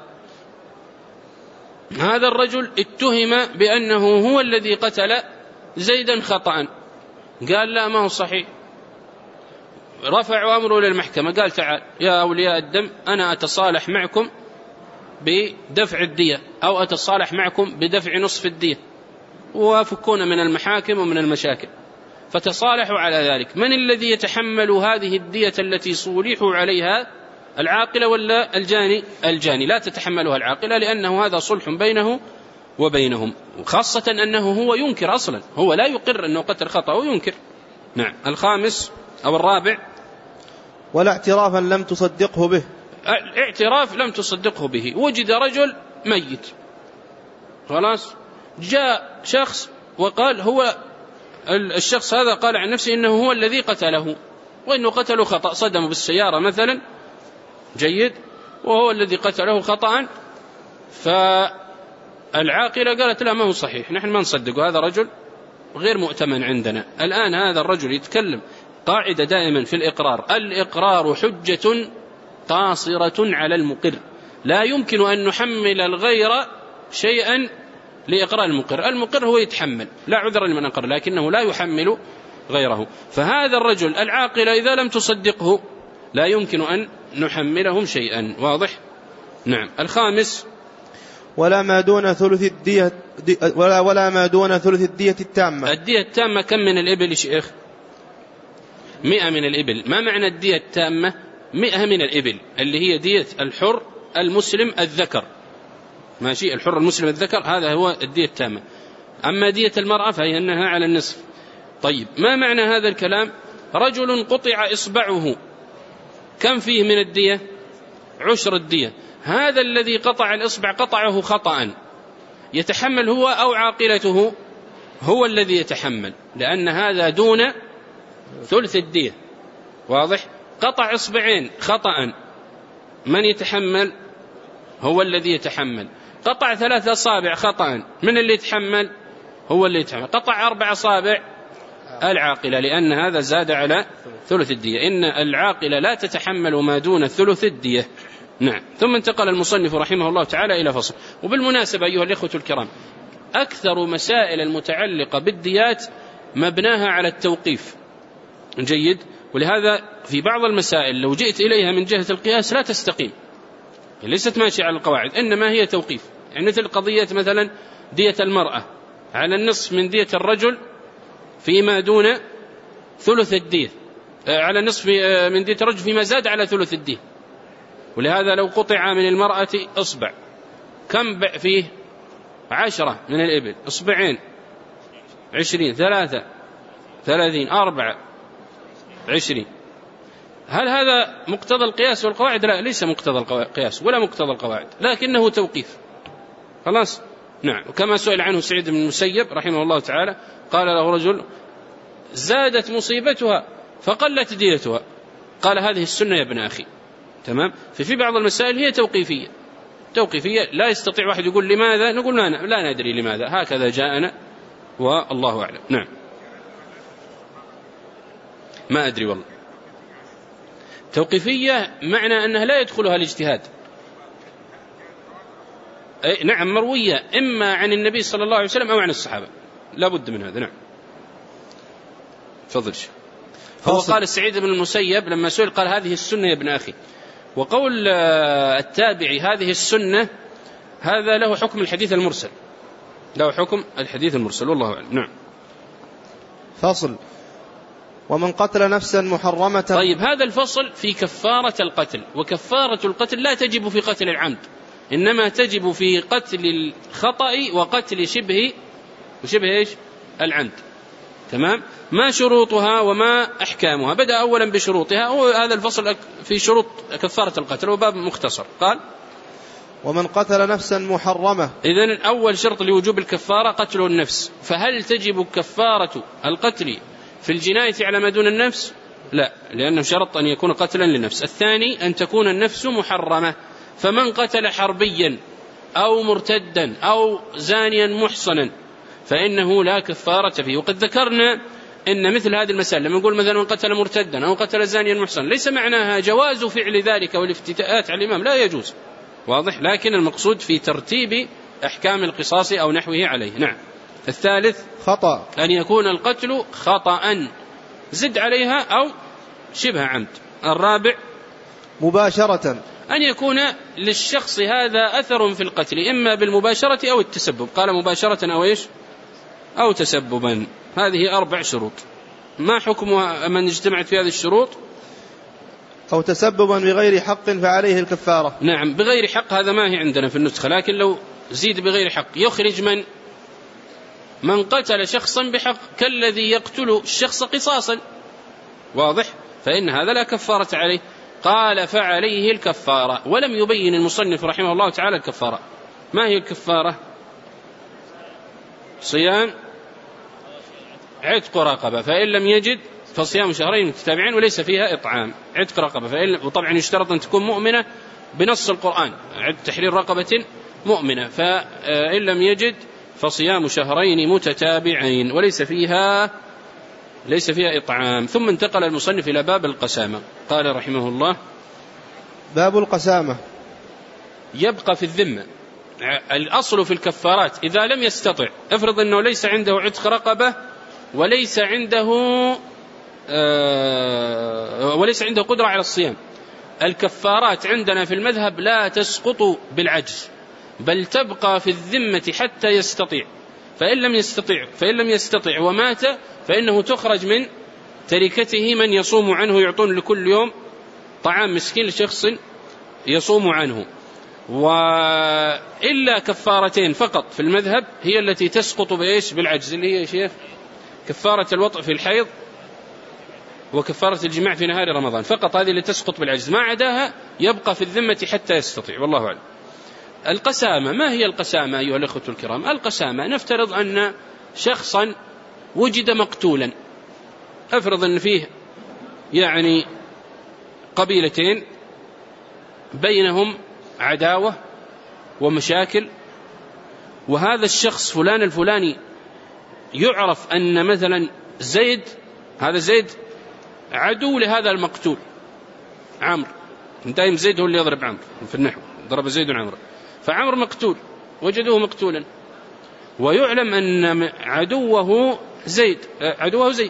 هذا الرجل اتهم بأنه هو الذي قتل زيدا خطأ، قال لا ما هو صحيح، رفعوا أمره للمحكمة، قال تعال يا أولياء الدم أنا أتصالح معكم بدفع الدية أو أتصالح معكم بدفع نصف الدية، وفكونا من المحاكم ومن المشاكل. فتصالحوا على ذلك. من الذي يتحمل هذه الدية التي صولحوا عليها؟ العاقلة ولا الجاني؟ الجاني. لا تتحملها العاقلة لأنه هذا صلح بينه وبينهم، خاصة أنه هو ينكر أصلا، هو لا يقر أنه قتل خطأ وينكر. نعم. الخامس أو الرابع، ولا اعترافا لم تصدقه به. اعتراف لم تصدقه به. وجد رجل ميت، خلاص، جاء شخص وقال هو الشخص هذا قال عن نفسه إنه هو الذي قتله، وإنه قتله خطأ، صدمه بالسيارة مثلا، جيد، وهو الذي قتله خطأ. فالعاقلة قالت لا ما هو صحيح، نحن ما نصدق، هذا رجل غير مؤتمن عندنا. الآن هذا الرجل يتكلم. قاعدة دائما في الإقرار: الإقرار حجة قاصرة على المقر، لا يمكن أن نحمل الغير شيئا لإقرار المقر. المقر هو يتحمل، لا عذر لمن أقر، لكنه لا يحمل غيره. فهذا الرجل العاقل إذا لم تصدقه لا يمكن أن نحملهم شيئا. واضح؟ نعم. الخامس، ولا ما دون ثلث الدية ولا ولا ما دون ثلث الدية التامة. الدية التامة كم من الإبل يا شيخ؟ مئة من الإبل. ما معنى الدية التامة؟ مئة من الإبل، اللي هي دية الحر المسلم الذكر، ماشي، الحر المسلم الذكر، هذا هو الدية التامة. أما دية المرأة فهي أنها على النصف. طيب، ما معنى هذا الكلام؟ رجل قطع إصبعه، كم فيه من الدية؟ عشر الدية. هذا الذي قطع الإصبع قطعه خطأ، يتحمل هو أو عاقلته؟ هو الذي يتحمل، لأن هذا دون ثلث الدية. واضح؟ قطع إصبعين خطأ، من يتحمل؟ هو الذي يتحمل. قطع ثلاث أصابع خطأ، من اللي يتحمل؟ هو اللي يتحمل. قطع أربع أصابع، العاقلة، لأن هذا زاد على ثلث الدية. إن العاقلة لا تتحمل ما دون ثلث الدية. نعم. ثم انتقل المصنف رحمه الله تعالى إلى فصل. وبالمناسبة أيها الإخوة الكرام، أكثر مسائل المتعلقة بالديات مبناها على التوقيف، جيد، ولهذا في بعض المسائل لو جئت إليها من جهة القياس لا تستقيم، ليست ماشية على القواعد، إنما هي توقيف. يعني مثل قضية مثلا دية المرأة على النصف من دية الرجل فيما دون ثلث الدية، على النصف من دية الرجل فيما زاد على ثلث الدية. ولهذا لو قطع من المرأة إصبع كم فيه؟ عشرة من الإبل، إصبعين عشرين، ثلاثة ثلاثين، أربعة عشرين. هل هذا مقتضى القياس والقواعد؟ لا، ليس مقتضى القياس ولا مقتضى القواعد، لكنه توقيف. خلاص. نعم. وكما سئل عنه سعيد بن المسيب رحمه الله تعالى، قال له رجل: زادت مصيبتها فقلت ديتها، قال: هذه السنة يا ابن أخي. تمام. ففي بعض المسائل هي توقيفية، توقيفية لا يستطيع واحد يقول لماذا، نقول لا, لا ندري لماذا، هكذا جاءنا والله أعلم. نعم. ما أدري والله. توقيفية معنى أنها لا يدخلها الاجتهاد. نعم، مروية إما عن النبي صلى الله عليه وسلم أو عن الصحابة، لا بد من هذا. نعم. تفضل. هو قال السعيد بن المسيب لما سئل قال: هذه السنة يا ابن أخي. وقول التابعي هذه السنة هذا له حكم الحديث المرسل، له حكم الحديث المرسل، والله أعلم. نعم. فصل. ومن قتل نفسا محرمة. طيب، هذا الفصل في كفارة القتل. وكفارة القتل لا تجب في قتل العمد، إنما تجب في قتل الخطأ وقتل شبه وشبه إيش؟ العمد. تمام. ما شروطها وما أحكامها؟ بدأ أولا بشروطها، وهذا الفصل في شروط كفارة القتل، وباب مختصر. قال: ومن قتل نفسا محرمة. إذن أول شرط لوجوب الكفارة قتل النفس. فهل تجب كفارة القتل في الجناية على ما دون النفس؟ لا، لأنه شرط أن يكون قتلا للنفس. الثاني أن تكون النفس محرمة. فمن قتل حربيا أو مرتدا أو زانيا محصنا فإنه لا كفارة فيه. وقد ذكرنا إن مثل هذه المسائل لما نقول مثلا من قتل مرتدا أو قتل زانيا محصنا ليس معناها جواز فعل ذلك والافتتاءات على الإمام، لا يجوز، واضح، لكن المقصود في ترتيب أحكام القصاص أو نحوه عليه. نعم. الثالث خطأ، أن يكون القتل خطأ زد عليها أو شبه عمد. الرابع مباشرة، أن يكون للشخص هذا أثر في القتل إما بالمباشرة أو التسبب، قال مباشرة أو إيش أو تسببا. هذه أربع شروط. ما حكم من اجتمعت في هذه الشروط؟ أو تسببا بغير حق فعليه الكفارة. نعم، بغير حق هذا ما هي عندنا في النسخة، لكن لو زيد بغير حق يخرج من من قتل شخصا بحق كالذي يقتل الشخص قصاصا، واضح، فإن هذا لا كفارة عليه. قال فعليه الكفارة، ولم يبين المصنف رحمه الله تعالى الكفارة. ما هي الكفارة؟ صيام عتق رقبة، فإن لم يجد فصيام شهرين متتابعين وليس فيها إطعام. عتق رقبة، فإن وطبعا يشترط أن تكون مؤمنة بنص القرآن، تحرير رقبة مؤمنة، فإن لم يجد فصيام شهرين متتابعين وليس فيها ليس فيها إطعام. ثم انتقل المصنف إلى باب القسامة. قال رحمه الله: باب القسامة. يبقى في الذمة. الأصل في الكفارات إذا لم يستطع، افرض أنه ليس عنده عتق رقبة وليس عنده آه وليس عنده قدرة على الصيام، الكفارات عندنا في المذهب لا تسقط بالعجز، بل تبقى في الذمة حتى يستطيع. فإن لم يستطع فإن لم يستطع ومات فإنه تخرج من تركته من يصوم عنه، يعطون لكل يوم طعام مسكين لشخص يصوم عنه. وإلا كفارتين فقط في المذهب هي التي تسقط بإيش؟ بالعجز، اللي هي شيخ كفارة الوطء في الحيض وكفارة الجماع في نهار رمضان، فقط هذه اللي تسقط بالعجز، ما عداها يبقى في الذمة حتى يستطيع، والله أعلم. القسامة، ما هي القسامة أيها الأخوة الكرام؟ القسامة نفترض أن شخصا وجد مقتولا، أفرض أن فيه يعني قبيلتين بينهم عداوة ومشاكل، وهذا الشخص فلان الفلاني يعرف أن مثلا زيد، هذا زيد عدو لهذا المقتول عمرو، دائما زيد هو اللي يضرب عمرو في النحو، ضرب زيد عمرو، فعمرو مقتول، وجدوه مقتولا، ويعلم أن عدوه زيد عدوه زيد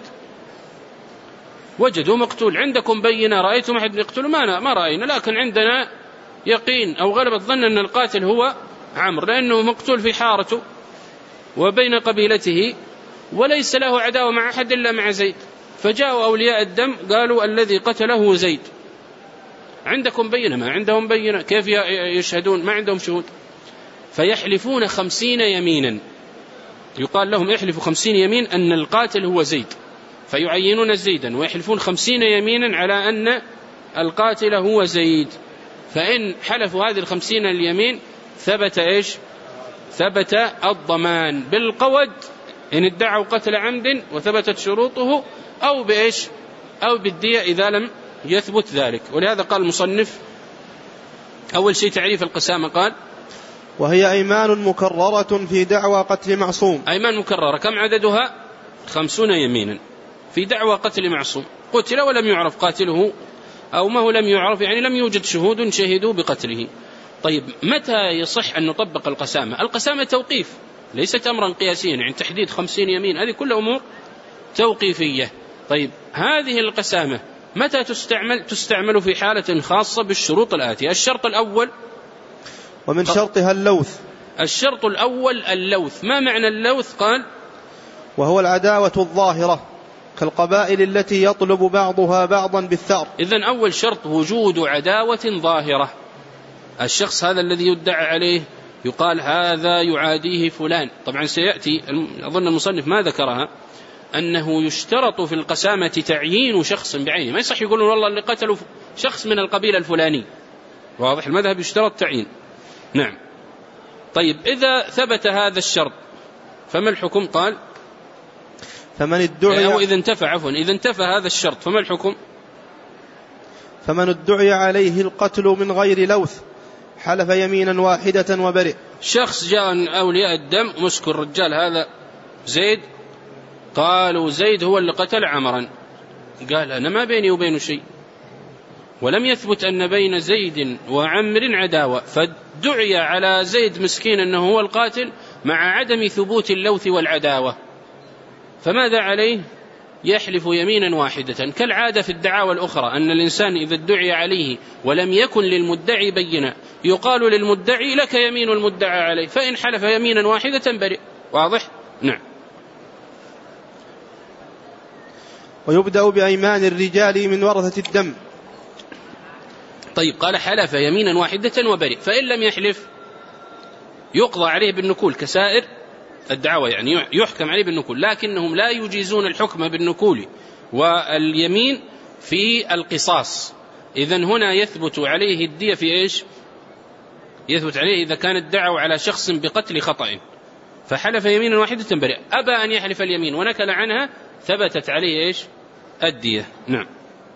وجدوه مقتول. عندكم بينة؟ رأيتم أحد يقتل؟ ما ما رأينا، لكن عندنا يقين أو غلبة الظن أن القاتل هو عمرو، لأنه مقتول في حارته وبين قبيلته وليس له عداوة مع أحد إلا مع زيد. فجاءوا أولياء الدم قالوا الذي قتله زيد. عندكم بينة؟ ما عندهم بينة، كيف يشهدون؟ ما عندهم شهود. فيحلفون خمسين يمينا، يقال لهم احلفوا خمسين يمين أن القاتل هو زيد، فيعينون زيدا ويحلفون خمسين يمينا على أن القاتل هو زيد. فإن حلفوا هذه الخمسين اليمين ثبت إيش؟ ثبت الضمان بالقود إن ادعوا قتل عمد وثبتت شروطه، أو بإيش؟ أو بالدية إذا لم يثبت ذلك. ولهذا قال المصنف أول شيء تعريف القسامة، قال: وهي أيمان مكررة في دعوى قتل معصوم. أيمان مكررة، كم عددها؟ خمسون يمينا في دعوى قتل معصوم، قتل ولم يعرف قاتله، أو ما هو لم يعرف يعني لم يوجد شهود شهدوا بقتله. طيب متى يصح أن نطبق القسامة؟ القسامة توقيف، ليست أمرا قياسيا، يعني تحديد خمسين يمين، هذه كل أمور توقيفية. طيب هذه القسامة متى تستعمل؟ تستعمل في حالة خاصة بالشروط الآتية. الشرط الأول، ومن شرطها اللوث. الشرط الأول اللوث. ما معنى اللوث؟ قال: وهو العداوة الظاهرة كالقبائل التي يطلب بعضها بعضا بالثأر. إذن أول شرط وجود عداوة ظاهرة. الشخص هذا الذي يدعى عليه يقال هذا يعاديه فلان. طبعا سيأتي، أظن المصنف ما ذكرها، أنه يشترط في القسامة تعيين شخص بعينه، ما يصح يقولون والله اللي قتلوا شخص من القبيلة الفلاني، واضح، المذهب يشترط تعيين. نعم. طيب إذا ثبت هذا الشرط فما الحكم؟ قال: فمن ادعي، أو إذا انتفى عفوا إذا انتفى هذا الشرط فما الحكم؟ فمن ادعي عليه القتل من غير لوث حلف يمينا واحدة وبرئ. شخص جاء أولياء الدم مسكوا الرجال هذا زيد قالوا زيد هو اللي قتل عمرا، قال أنا ما بيني وبينه شيء، ولم يثبت أن بين زيد وعمر عداوة، فدعي على زيد مسكين أنه هو القاتل مع عدم ثبوت اللوث والعداوة، فماذا عليه؟ يحلف يمينا واحدة كالعادة في الدعاوى الأخرى، أن الإنسان إذا ادعي عليه ولم يكن للمدعي بينة يقال للمدعي لك يمين المدعى عليه، فإن حلف يمينا واحدة برئ. واضح؟ نعم. ويبدأ بأيمان الرجال من ورثة الدم. طيب، قال حلف يمينا واحدة وبرئ، فإن لم يحلف يقضى عليه بالنكول كسائر الدعوة، يعني يحكم عليه بالنكول، لكنهم لا يجيزون الحكم بالنكول واليمين في القصاص. إذن هنا يثبت عليه الدية في إيش؟ يثبت عليه إذا كان ادعوا على شخص بقتل خطأ فحلف يمينا واحدة برئ، أبى أن يحلف اليمين ونكل عنها، ثبتت عليه إيش؟ الدية. نعم.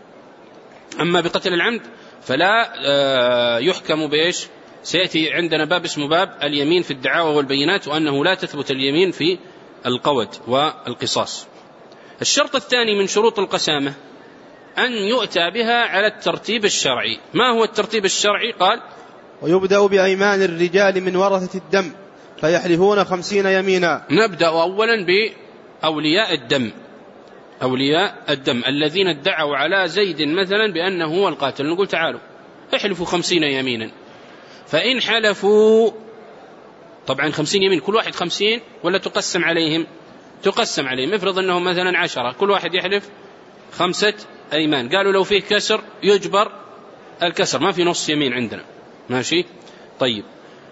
أما بقتل العمد فلا يحكم بإيش؟ سيأتي عندنا باب اسمه باب اليمين في الدعاوى والبينات، وأنه لا تثبت اليمين في القود والقصاص. الشرط الثاني من شروط القسامة أن يؤتى بها على الترتيب الشرعي. ما هو الترتيب الشرعي؟ قال ويبدأ بأيمان الرجال من ورثة الدم فيحلفون خمسين يمينا. نبدأ أولا بأولياء الدم، أولياء الدم الذين ادعوا على زيد مثلا بأنه هو القاتل، نقول تعالوا احلفوا خمسين يمينا، فإن حلفوا، طبعا خمسين يمين كل واحد خمسين ولا تقسم عليهم؟ تقسم عليهم. افرض أنهم مثلا عشرة، كل واحد يحلف خمسة أيمان، قالوا لو فيه كسر يجبر الكسر، ما في نص يمين عندنا، ماشي؟ طيب،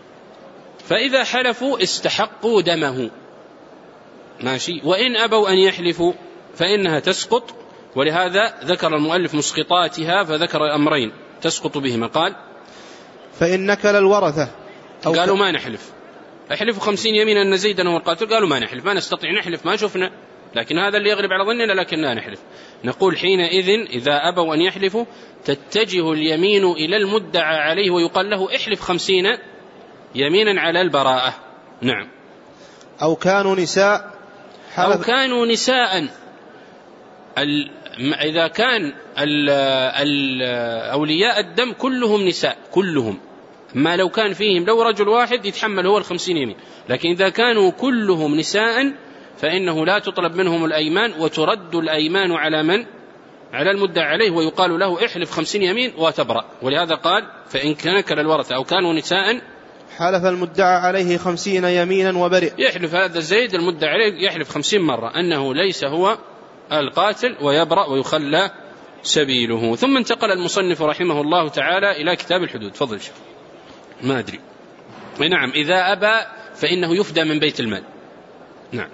فإذا حلفوا استحقوا دمه، ماشي؟ وإن أبوا أن يحلفوا فإنها تسقط، ولهذا ذكر المؤلف مسقطاتها، فذكر أمرين تسقط بهما. قال فإن نكل الورثة قالوا ما نحلف، احلفوا خمسين يمين أن زيدا هو القاتل، قالوا ما نحلف، ما نستطيع نحلف، ما شفنا، لكن هذا اللي يغلب على ظننا، لكن لا نحلف. نقول حينئذ إذا أبوا أن يحلفوا تتجه اليمين إلى المدعى عليه ويقال له احلف خمسين يمينا على البراءة. نعم. أو كانوا نساء أو كانوا نساء ال... إذا كان ال... ال... أولياء الدم كلهم نساء كلهم، ما لو كان فيهم لو رجل واحد يتحمل هو الخمسين يمين، لكن إذا كانوا كلهم نساء فإنه لا تطلب منهم الأيمان، وترد الأيمان على من؟ على المدعى عليه، ويقال له احلف خمسين يمين وتبرأ. ولهذا قال فإن نكل الورثة أو كانوا نساء حلف المدعى عليه خمسين يمينا وبرئ، يحلف هذا زيد المدعى عليه يحلف خمسين مرة أنه ليس هو القاتل ويبرأ ويخلى سبيله. ثم انتقل المصنف رحمه الله تعالى إلى كتاب الحدود. فضل شيخ. ما أدري. نعم. إذا أبى فإنه يفدى من بيت المال. نعم.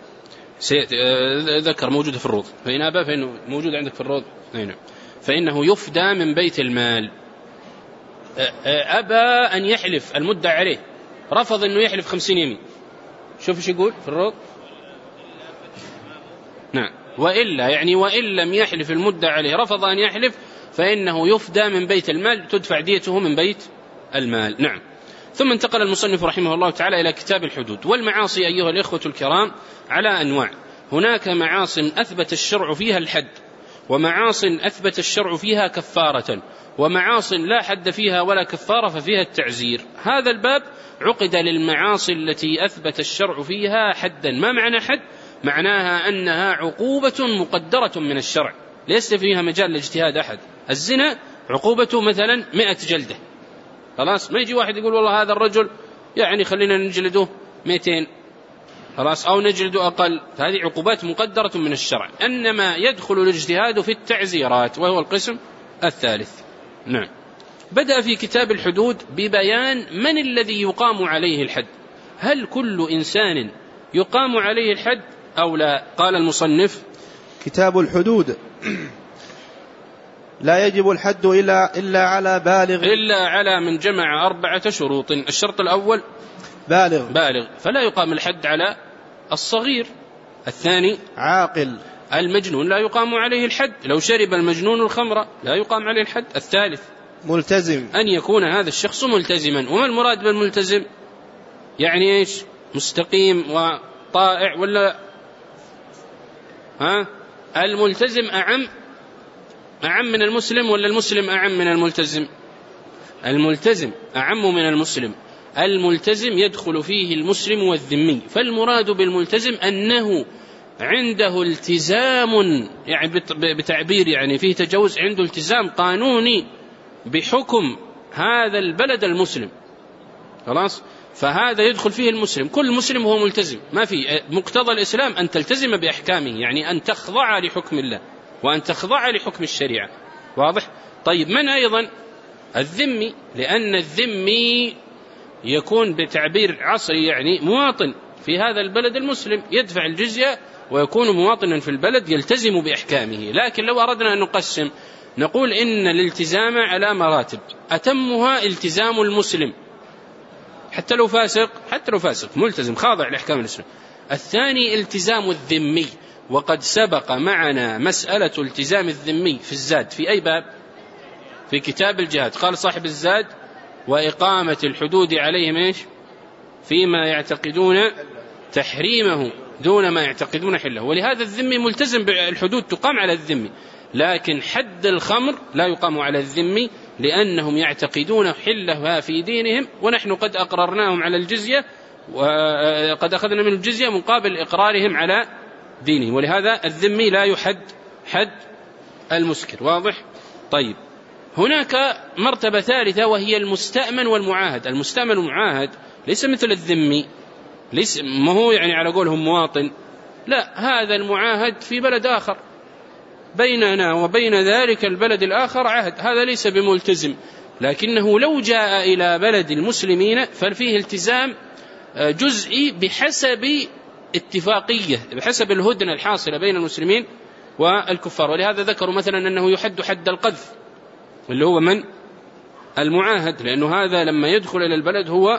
ذكر موجودة في الروض. فإن أبى فإنه موجود عندك في الروض. نعم. فإنه يفدى من بيت المال. أبى أن يحلف المدعى عليه، رفض أنه يحلف خمسين يمين. شوف ايش يقول في الروض. نعم. وإلا يعني وإن لم يحلف المدعى عليه، رفض أن يحلف، فإنه يفدى من بيت المال، تدفع ديته من بيت المال. نعم. ثم انتقل المصنف رحمه الله تعالى إلى كتاب الحدود. والمعاصي أيها الإخوة الكرام على أنواع. هناك معاص أثبت الشرع فيها الحد، ومعاص أثبت الشرع فيها كفارة، ومعاص لا حد فيها ولا كفارة ففيها التعزير. هذا الباب عقد للمعاصي التي أثبت الشرع فيها حدا. ما معنى حد؟ معناها أنها عقوبة مقدرة من الشرع، ليس فيها مجال لاجتهاد أحد. الزنا عقوبته مثلا مئة جلدة، خلاص، ما يجي واحد يقول والله هذا الرجل يعني خلينا نجلده مئتين، خلاص، أو نجلده أقل. هذه عقوبات مقدرة من الشرع. إنما يدخل الاجتهاد في التعزيرات، وهو القسم الثالث. نعم. بدأ في كتاب الحدود ببيان من الذي يقام عليه الحد. هل كل إنسان يقام عليه الحد أو لا؟ قال المصنف كتاب الحدود لا يجب الحد إلا, إلا على بالغ إلا على من جمع أربعة شروط. الشرط الأول بالغ بالغ فلا يقام الحد على الصغير. الثاني عاقل. المجنون لا يقام عليه الحد، لو شرب المجنون الخمر لا يقام عليه الحد. الثالث ملتزم، أن يكون هذا الشخص ملتزما. وما المراد بالملتزم؟ يعني إيش؟ مستقيم وطائع ولا ها الملتزم أعم أعم من المسلم ولا المسلم أعم من الملتزم؟ الملتزم أعم من المسلم. الملتزم يدخل فيه المسلم والذمي، فالمراد بالملتزم أنه عنده التزام، يعني بتعبير يعني فيه تجاوز، عنده التزام قانوني بحكم هذا البلد المسلم، خلاص، فهذا يدخل فيه المسلم. كل مسلم هو ملتزم، ما في مقتضى الإسلام أن تلتزم بأحكامه، يعني أن تخضع لحكم الله وأن تخضع لحكم الشريعة، واضح؟ طيب من أيضا؟ الذمي، لأن الذمي يكون بتعبير عصري يعني مواطن في هذا البلد المسلم، يدفع الجزية ويكون مواطنا في البلد يلتزم بأحكامه. لكن لو أردنا أن نقسم نقول إن الالتزام على مراتب، أتمها التزام المسلم حتى لو فاسق، حتى لو فاسق ملتزم خاضع لأحكام الإسلام. الثاني التزام الذمي، وقد سبق معنا مسألة التزام الذمي في الزاد في أي باب؟ في كتاب الجهاد. قال صاحب الزاد: وإقامة الحدود عليهم إيش؟ فيما يعتقدون تحريمه دون ما يعتقدون حله. ولهذا الذمي ملتزم بالحدود تقام على الذمي، لكن حد الخمر لا يقام على الذمي لأنهم يعتقدون حلها في دينهم، ونحن قد أقررناهم على الجزية وقد أخذنا من الجزية مقابل إقرارهم على دينه، ولهذا الذمي لا يحد حد المسكر، واضح؟ طيب هناك مرتبة ثالثة وهي المستأمن والمعاهد. المستأمن والمعاهد ليس مثل الذمي، ليس ما هو يعني على قولهم مواطن، لا، هذا المعاهد في بلد آخر، بيننا وبين ذلك البلد الآخر عهد، هذا ليس بملتزم، لكنه لو جاء إلى بلد المسلمين ففيه التزام جزئي بحسب اتفاقية، بحسب الهدنة الحاصلة بين المسلمين والكفار. ولهذا ذكروا مثلا أنه يحد حد القذف اللي هو من المعاهد، لأنه هذا لما يدخل إلى البلد هو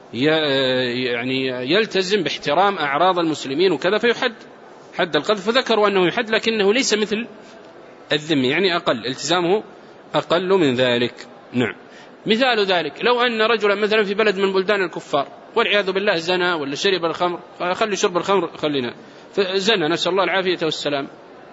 يعني يلتزم باحترام أعراض المسلمين وكذا، فيحد حد القذف، فذكروا أنه يحد لكنه ليس مثل الذمي، يعني أقل التزامه أقل من ذلك. نعم، مثال ذلك لو أن رجلا مثلا في بلد من بلدان الكفار والعياذ بالله زنا ولا شرب الخمر، خلي شرب الخمر خلينا زنا، نسأل الله العافية والسلام،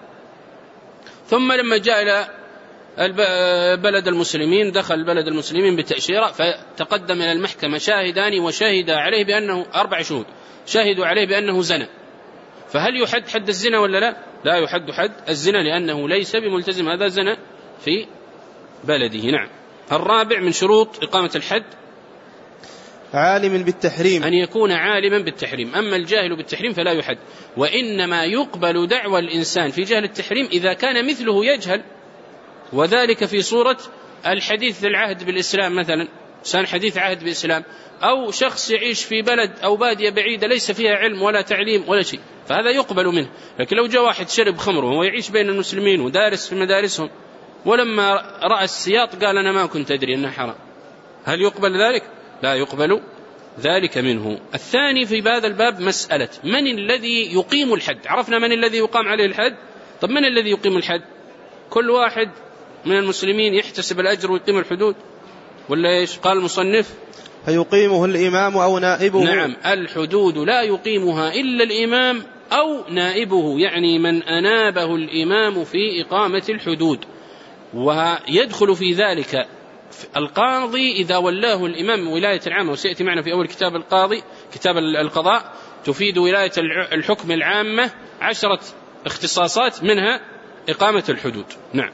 ثم لما جاء إلى بلد المسلمين دخل بلد المسلمين بتأشيرة، فتقدم إلى المحكمة شاهدان وشهد عليه بأنه أربع شهود شهدوا عليه بأنه زنا، فهل يحد حد الزنا ولا لا؟ لا يحد حد الزنا لأنه ليس بملتزم، هذا زنا في بلده. نعم. الرابع من شروط إقامة الحد عالم بالتحريم، أن يكون عالما بالتحريم، أما الجاهل بالتحريم فلا يحد، وإنما يقبل دعوى الإنسان في جهل التحريم إذا كان مثله يجهل، وذلك في صورة الحديث العهد بالإسلام، مثلا إنسان حديث عهد بالإسلام، أو شخص يعيش في بلد أو بادية بعيدة ليس فيها علم ولا تعليم ولا شيء، فهذا يقبل منه. لكن لو جاء واحد شرب خمره وهو يعيش بين المسلمين ودارس في مدارسهم، ولما رأى السياط قال أنا ما كنت أدري أنه حرام، هل يقبل ذلك؟ لا يقبل ذلك منه. الثاني في هذا الباب مسألة من الذي يقيم الحد. عرفنا من الذي يقام عليه الحد، طب من الذي يقيم الحد؟ كل واحد من المسلمين يحتسب الأجر ويقيم الحدود ولا إيش؟ قال المصنف فيقيمه الإمام أو نائبه. نعم، الحدود لا يقيمها إلا الإمام أو نائبه، يعني من أنابه الإمام في إقامة الحدود، ويدخل في ذلك القاضي إذا ولاه الإمام ولاية العامة، وسيأتي معنا في أول كتاب القاضي كتاب القضاء تفيد ولاية الحكم العامة عشرة اختصاصات منها إقامة الحدود. نعم.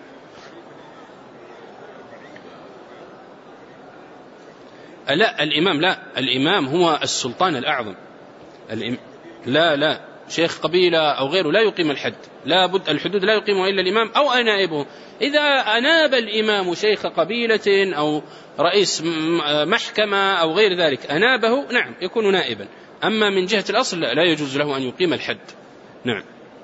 لا الإمام لا الإمام هو السلطان الأعظم. الإم... لا لا شيخ قبيلة أو غيره لا يقيم الحد، لا بد الحدود لا يقيمها إلا الإمام أو أنائبه. إذا أناب الإمام شيخ قبيلة أو رئيس محكمة أو غير ذلك أنابه، نعم يكون نائبا، أما من جهة الأصل لا, لا يجوز له أن يقيم الحد. نعم.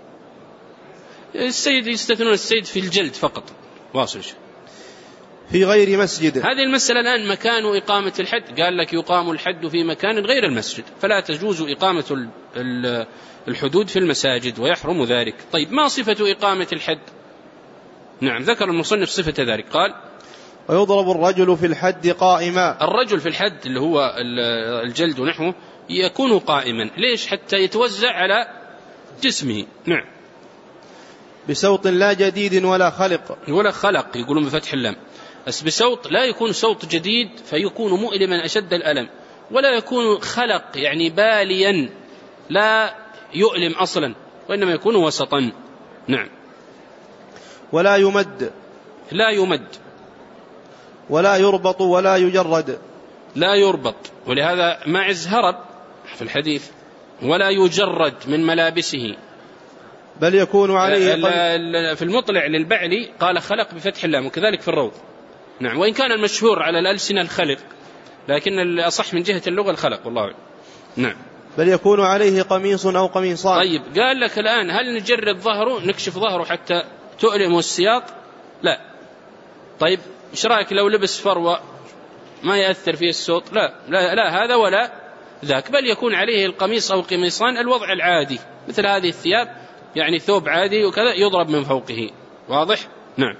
السيد يستثنون السيد في الجلد فقط. واصل في غير مسجد. هذه المسألة الآن مكان إقامة الحد، قال لك يقام الحد في مكان غير المسجد، فلا تجوز إقامة الحدود في المساجد ويحرم ذلك. طيب ما صفة إقامة الحد؟ نعم ذكر المصنف صفة ذلك، قال ويضرب الرجل في الحد قائما. الرجل في الحد اللي هو الجلد ونحوه يكون قائما، ليش؟ حتى يتوزع على جسمه. نعم. بسوط لا جديد ولا خلق. ولا خلق يقولون بفتح اللام، بس بسوط لا يكون صوت جديد فيكون مؤلما أشد الألم، ولا يكون خلق يعني باليا لا يؤلم أصلا، وإنما يكون وسطا. نعم. ولا يمد. لا يمد. ولا يربط ولا يجرد. لا يربط، ولهذا معز هرب في الحديث. ولا يجرد من ملابسه، بل يكون عليه في المطلع للبعلي قال خلق بفتح اللام، وكذلك في الروض. نعم، وإن كان المشهور على الألسنة الخلق، لكن الأصح من جهة اللغة الخلق والله. نعم. بل يكون عليه قميص أو قميصان. طيب قال لك الآن هل نجرد ظهره نكشف ظهره حتى تؤلم السياط؟ لا. طيب إيش رأيك لو لبس فروة ما يأثر فيه الصوت؟ لا لا, لا هذا ولا ذاك، بل يكون عليه القميص أو قميصان الوضع العادي مثل هذه الثياب، يعني ثوب عادي وكذا يضرب من فوقه. واضح؟ نعم.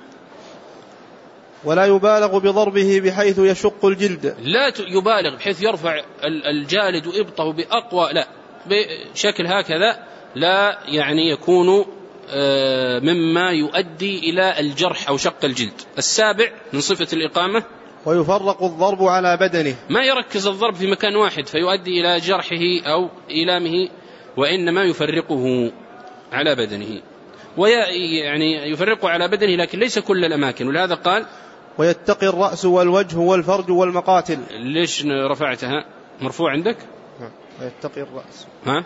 ولا يبالغ بضربه بحيث يشق الجلد. لا يبالغ بحيث يرفع الجالد وإبطه بأقوى، لا، بشكل هكذا لا يعني يكون مما يؤدي إلى الجرح أو شق الجلد. السابع من صفة الإقامة ويفرق الضرب على بدنه، ما يركز الضرب في مكان واحد فيؤدي إلى جرحه أو إيلامه، وإنما يفرقه على بدنه، ويعني يفرقه على بدنه لكن ليس كل الأماكن. ولهذا قال ويتقي الرأس والوجه والفرج والمقاتل. ليش رفعتها مرفوع عندك؟ ويتقي الرأس. ها؟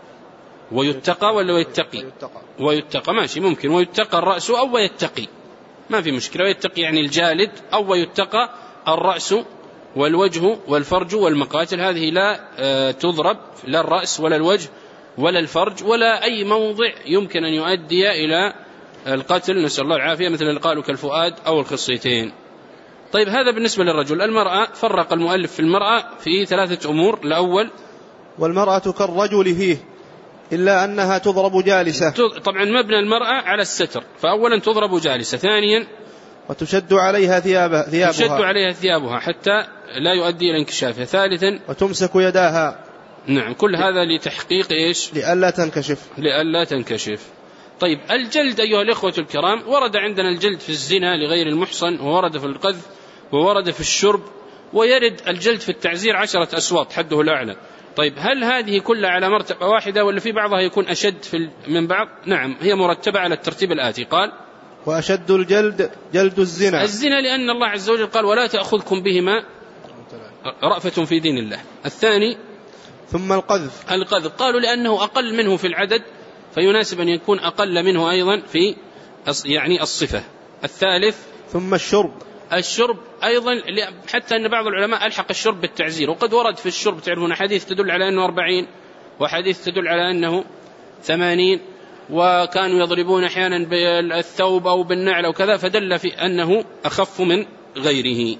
ويتقى ولا ويتقي؟ ويتقى. ويتقى ماشي، ممكن ويتقى الرأس أو ويتقي، ما في مشكلة. ويتقي يعني الجالد، أو ويتقى الرأس والوجه والفرج والمقاتل، هذه لا تضرب، لا الرأس ولا الوجه ولا الفرج ولا أي موضع يمكن أن يؤدي إلى القتل، نسأل الله العافية، مثل اللي قالوا كالفؤاد أو الخصيتين. طيب هذا بالنسبة للرجل. المرأة فرق المؤلف في المرأة في ثلاثة أمور. الأول والمرأة كالرجل فيه إلا أنها تضرب جالسة. طبعا مبنى المرأة على الستر، فأولا تضرب جالسة. ثانيا وتشد عليها ثيابها, ثيابها تشد عليها ثيابها حتى لا يؤدي إلى انكشافها. ثالثا وتمسك يداها. نعم، كل هذا لتحقيق إيش؟ لئلا تنكشف. لئلا تنكشف. طيب الجلد أيها الإخوة الكرام، ورد عندنا الجلد في الزنا لغير المحصن، وورد في القذف، وورد في الشرب، ويرد الجلد في التعزير عشرة أسواط حده الأعلى. طيب هل هذه كلها على مرتبة واحدة ولا في بعضها يكون أشد في من بعض؟ نعم، هي مرتبة على الترتيب الآتي. قال وأشد الجلد جلد الزنا. الزنا لأن الله عز وجل قال ولا تأخذكم بهما رأفة في دين الله. الثاني ثم القذف. القذف قالوا لأنه أقل منه في العدد، فيناسب أن يكون أقل منه أيضا في يعني الصفة. الثالث ثم الشرب. الشرب أيضا، حتى أن بعض العلماء ألحق الشرب بالتعزير، وقد ورد في الشرب تعرفون حديث تدل على أنه أربعين، وحديث تدل على أنه ثمانين، وكانوا يضربون أحيانا بالثوب أو بالنعل أو كذا، فدل في أنه أخف من غيره.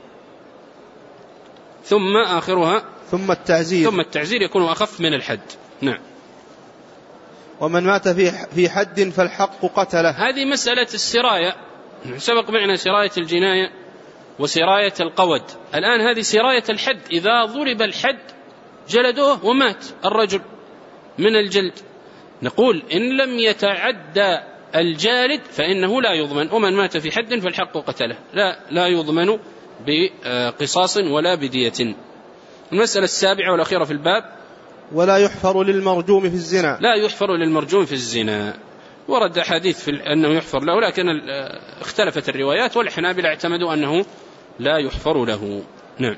ثم آخرها ثم التعزير. ثم التعزير يكون أخف من الحد. نعم. ومن مات في في حد فالحق قتله. هذه مسألة السراية، سبق معنا سراية الجناية وسراية القود، الآن هذه سراية الحد. إذا ضرب الحد جلدوه ومات الرجل من الجلد، نقول إن لم يتعدى الجالد فإنه لا يضمن. ومن مات في حد فالحق قتله، لا لا يضمن بقصاص ولا بدية. المسألة السابعة والأخيرة في الباب ولا يحفر للمرجوم في الزنا. لا يحفر للمرجوم في الزنا. ورد حديث في أنه يحفر له، لكن اختلفت الروايات، والحنابلة اعتمدوا أنه لا يحفر له. نعم.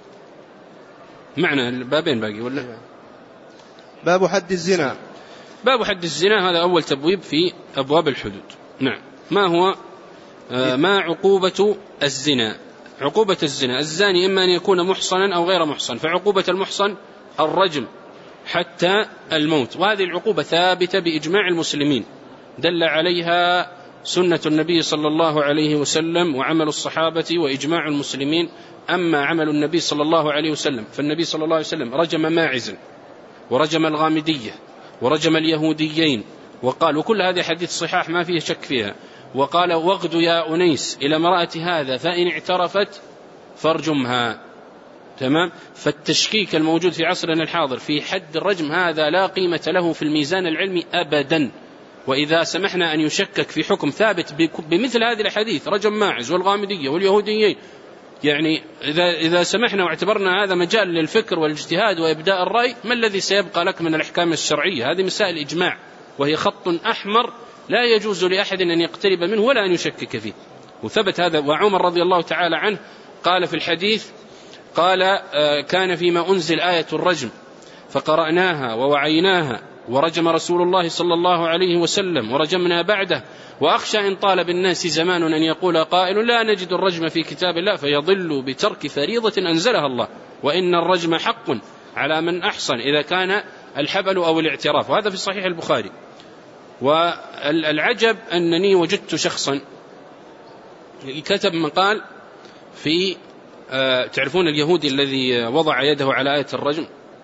معنى البابين باقي ولا؟ باب حد الزنا. باب حد الزنا هذا أول تبويب في أبواب الحدود. نعم. ما هو آه ما عقوبة الزنا؟ عقوبة الزنا، الزاني إما أن يكون محصنا أو غير محصن، فعقوبة المحصن الرجم حتى الموت، وهذه العقوبة ثابتة بإجماع المسلمين، دل عليها سنة النبي صلى الله عليه وسلم وعمل الصحابة وإجماع المسلمين. أما عمل النبي صلى الله عليه وسلم فالنبي صلى الله عليه وسلم رجم ماعزا ورجم الغامدية ورجم اليهوديين، وقال، وكل هذه حديث صحاح ما فيه شك فيها، وقال واغد يا أنيس إلى امرأة هذا فإن اعترفت فارجمها. تمام. فالتشكيك الموجود في عصرنا الحاضر في حد الرجم هذا لا قيمة له في الميزان العلمي أبدا، وإذا سمحنا أن يشكك في حكم ثابت بمثل هذه الحديث رجم ماعز والغامدية واليهوديين، يعني إذا, إذا سمحنا واعتبرنا هذا مجال للفكر والاجتهاد وإبداء الرأي، ما الذي سيبقى لك من الأحكام الشرعية؟ هذه مسائل إجماع، وهي خط أحمر لا يجوز لأحد أن يقترب منه ولا أن يشكك فيه. وثبت هذا. وعمر رضي الله تعالى عنه قال في الحديث، قال كان فيما أنزل آية الرجم فقرأناها ووعيناها ورجم رسول الله صلى الله عليه وسلم ورجمنا بعده، وأخشى إن طال بالناس زمان أن يقول قائل لا نجد الرجم في كتاب الله فيضل بترك فريضة أنزلها الله، وإن الرجم حق على من أحصن إذا كان الحبل أو الاعتراف. وهذا في صحيح البخاري. والعجب أنني وجدت شخصا كتب مقال في تعرفون اليهودي الذي وضع يده على آية الرجم،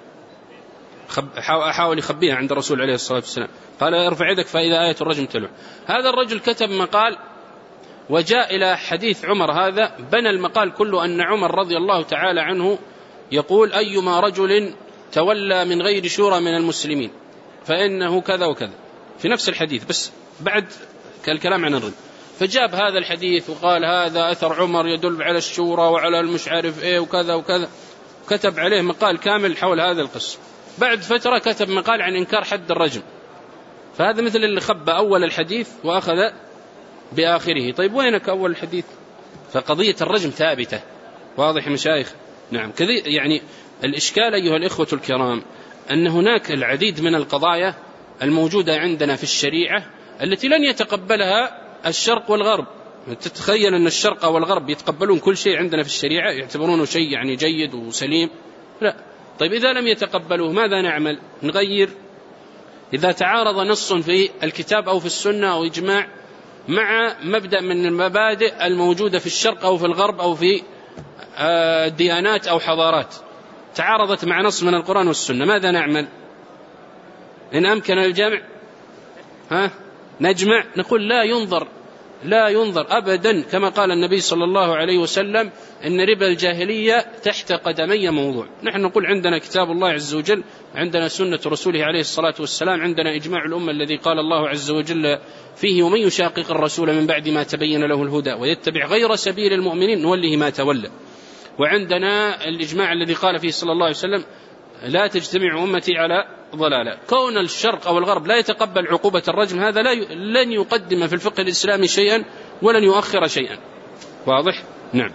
حاول يخبيها عند الرسول عليه الصلاة والسلام، قال ارفع يدك فإذا آية الرجم تلوح. هذا الرجل كتب مقال وجاء إلى حديث عمر هذا، بنى المقال كله أن عمر رضي الله تعالى عنه يقول أيما رجل تولى من غير شورى من المسلمين فإنه كذا وكذا، في نفس الحديث بس بعد كالكلام عن الرجل. فجاب هذا الحديث وقال هذا أثر عمر يدل على الشورى وعلى المش عارف إيه وكذا وكذا، كتب عليه مقال كامل حول هذا القصة. بعد فترة كتب مقال عن إنكار حد الرجم. فهذا مثل اللي خبى أول الحديث وأخذ بآخره. طيب وينك أول الحديث؟ فقضية الرجم ثابتة. واضح مشايخ؟ نعم. كذا يعني الإشكال أيها الإخوة الكرام أن هناك العديد من القضايا الموجودة عندنا في الشريعة التي لن يتقبلها الشرق والغرب. تتخيل أن الشرق والغرب يتقبلون كل شيء عندنا في الشريعة، يعتبرونه شيء يعني جيد وسليم؟ لا. طيب إذا لم يتقبلوه ماذا نعمل؟ نغير؟ إذا تعارض نص في الكتاب أو في السنة أو إجماع مع مبدأ من المبادئ الموجودة في الشرق أو في الغرب أو في الديانات أو حضارات، تعارضت مع نص من القرآن والسنة، ماذا نعمل؟ إن أمكن الجمع ها نجمع، نقول لا ينظر لا ينظر أبدا، كما قال النبي صلى الله عليه وسلم إن ربا الجاهلية تحت قدمي موضوع. نحن نقول عندنا كتاب الله عز وجل، عندنا سنة رسوله عليه الصلاة والسلام، عندنا إجماع الأمة الذي قال الله عز وجل فيه ومن يشاقق الرسول من بعد ما تبين له الهدى ويتبع غير سبيل المؤمنين نوله ما تولى. وعندنا الإجماع الذي قال فيه صلى الله عليه وسلم لا تجتمع أمتي على ضلالة. كون الشرق أو الغرب لا يتقبل عقوبة الرجم هذا لا ي... لن يقدم في الفقه الإسلامي شيئا ولن يؤخر شيئا. واضح؟ نعم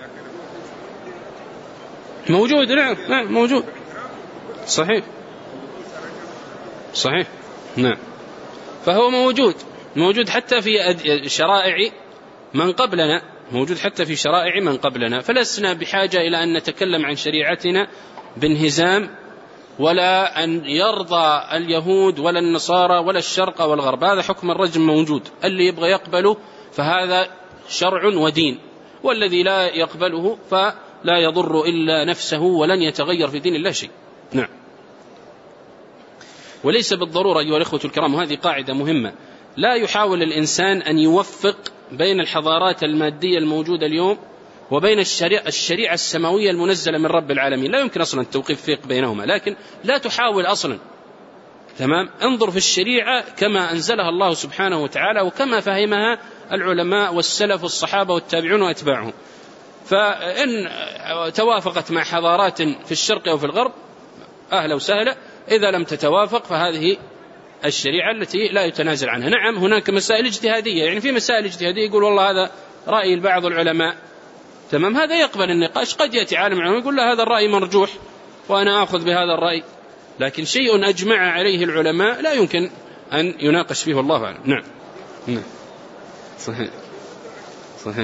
موجود. نعم نعم موجود. صحيح صحيح. نعم فهو موجود موجود حتى في شرائع من قبلنا، موجود حتى في شرائع من قبلنا، فلسنا بحاجة إلى أن نتكلم عن شريعتنا بانهزام، ولا أن يرضى اليهود ولا النصارى ولا الشرق والغرب. هذا حكم الرجم موجود، اللي يبغى يقبله فهذا شرع ودين، والذي لا يقبله فلا يضر إلا نفسه ولن يتغير في دين الله شيء. نعم. وليس بالضرورة أيها الأخوة الكرام، وهذه قاعدة مهمة، لا يحاول الإنسان أن يوفق بين الحضارات المادية الموجودة اليوم وبين الشريعة, الشريعة السماوية المنزلة من رب العالمين، لا يمكن أصلا التوفيق بينهما، لكن لا تحاول أصلا. تمام. انظر في الشريعة كما أنزلها الله سبحانه وتعالى وكما فهمها العلماء والسلف والصحابة والتابعون وأتباعهم. فإن توافقت مع حضارات في الشرق أو في الغرب أهلا وسهلا، إذا لم تتوافق فهذه الشريعة التي لا يتنازل عنها. نعم هناك مسائل اجتهادية، يعني في مسائل اجتهادية يقول والله هذا رأي بعض العلماء، تمام، هذا يقبل النقاش. قد يأتي عالم علماء يقول له هذا الرأي مرجوح وأنا أخذ بهذا الرأي، لكن شيء أجمع عليه العلماء لا يمكن أن يناقش فيه، والله أعلم. نعم نعم صحيح صحيح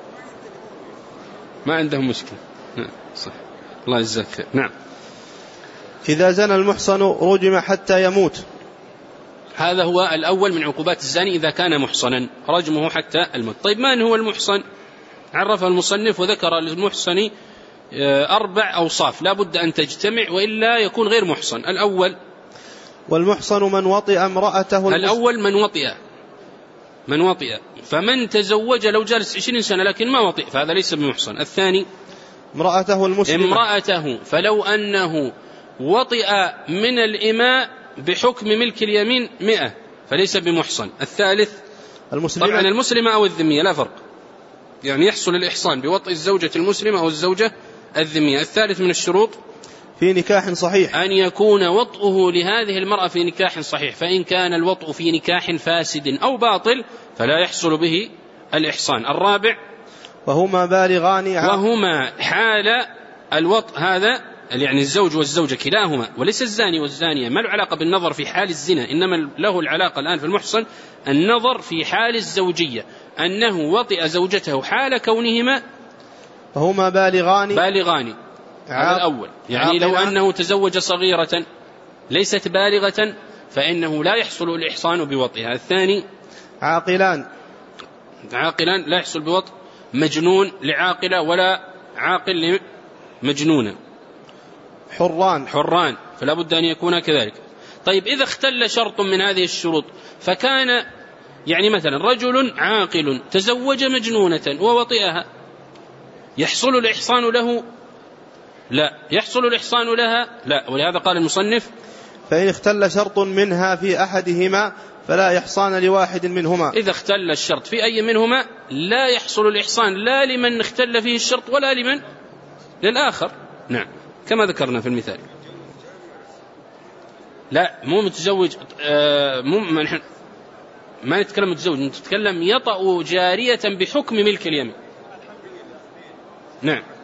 ما عندهم مشكلة. نعم صحيح الله يجزاك خير. نعم. إذا زنى المحصن رجم حتى يموت، هذا هو الأول من عقوبات الزاني إذا كان محصنا، رجمه حتى الموت. طيب من هو المحصن؟ عرف المصنف وذكر للمحصن أربع أوصاف لا بد أن تجتمع وإلا يكون غير محصن. الأول والمحصن من وطئ امرأته. الأول من وطئ من وطئ فمن تزوج لو جالس عشرين سنة لكن ما وطئ فهذا ليس بمحصن. الثاني امرأته المسلمة امرأته فلو أنه وطئ من الإماء بحكم ملك اليمين مئة فليس بمحصن. الثالث المسلمة طبعا المسلمة أو الذمية لا فرق، يعني يحصل الإحصان بوطء الزوجة المسلمة أو الزوجة الذمية. الثالث من الشروط في نكاح صحيح أن يكون وطئه لهذه المرأة في نكاح صحيح، فإن كان الوطء في نكاح فاسد أو باطل فلا يحصل به الإحصان. الرابع وهما بالغان وهما حال الوطء، هذا يعني الزوج والزوجة كلاهما، وليس الزاني والزانية، ما له علاقة بالنظر في حال الزنا، إنما له العلاقة الآن في المحصن النظر في حال الزوجية، أنه وطئ زوجته حال كونهما وهما بالغان بالغان هذا الأول، يعني لو أنه تزوج صغيرة ليست بالغة فإنه لا يحصل الإحصان بوطئها. الثاني عاقلان عاقلان لا يحصل بوطئ مجنون لعاقلة ولا عاقل لمجنونة. حران حران فلا بد أن يكون كذلك. طيب إذا اختل شرط من هذه الشروط فكان يعني مثلا رجل عاقل تزوج مجنونة ووطئها، يحصل الإحصان له؟ لا. يحصل الإحصان لها؟ لا. ولهذا قال المصنف فإن اختل شرط منها في أحدهما فلا يحصان لواحد منهما. إذا اختل الشرط في أي منهما لا يحصل الإحصان لا لمن اختل فيه الشرط ولا لمن للآخر. نعم كما ذكرنا في المثال. لا مو متزوج، آه مو ما, ما نتكلم متزوج، نتكلم يطأ جارية بحكم ملك اليمين. نعم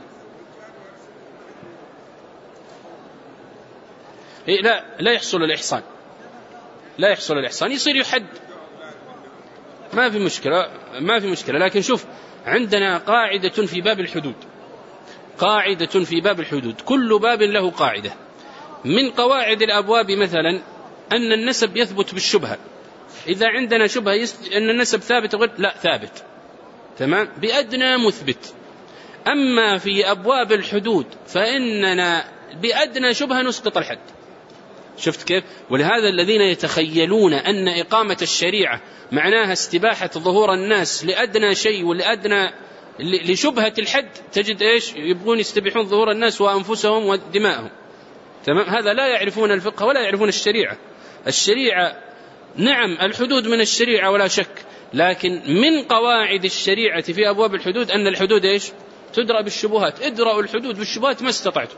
إيه لا لا يحصل الإحصان، لا يحصل الإحصان، يصير يحد ما في مشكلة ما في مشكلة. لكن شوف عندنا قاعدة في باب الحدود، قاعدة في باب الحدود، كل باب له قاعدة. من قواعد الأبواب مثلا أن النسب يثبت بالشبهة، إذا عندنا شبهة أن النسب ثابت غير لا ثابت تمام بأدنى مثبت. أما في أبواب الحدود فإننا بأدنى شبهة نسقط الحد. شفت كيف؟ ولهذا الذين يتخيلون أن إقامة الشريعة معناها استباحة ظهور الناس لأدنى شيء ولأدنى لشبهة الحد، تجد إيش يبغون يستبيحون ظهور الناس وأنفسهم ودماءهم. تمام؟ هذا لا يعرفون الفقه ولا يعرفون الشريعة. الشريعة نعم الحدود من الشريعة ولا شك، لكن من قواعد الشريعة في أبواب الحدود أن الحدود إيش تدرأ بالشبهات. ادرأوا الحدود بالشبهات ما استطعتم.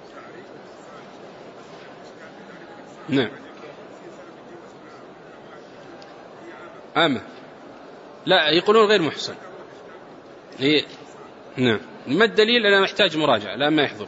نعم آمة لا يقولون غير محسن. إيه؟ نعم ما الدليل؟ أنا محتاج مراجعة لا ما يحضر،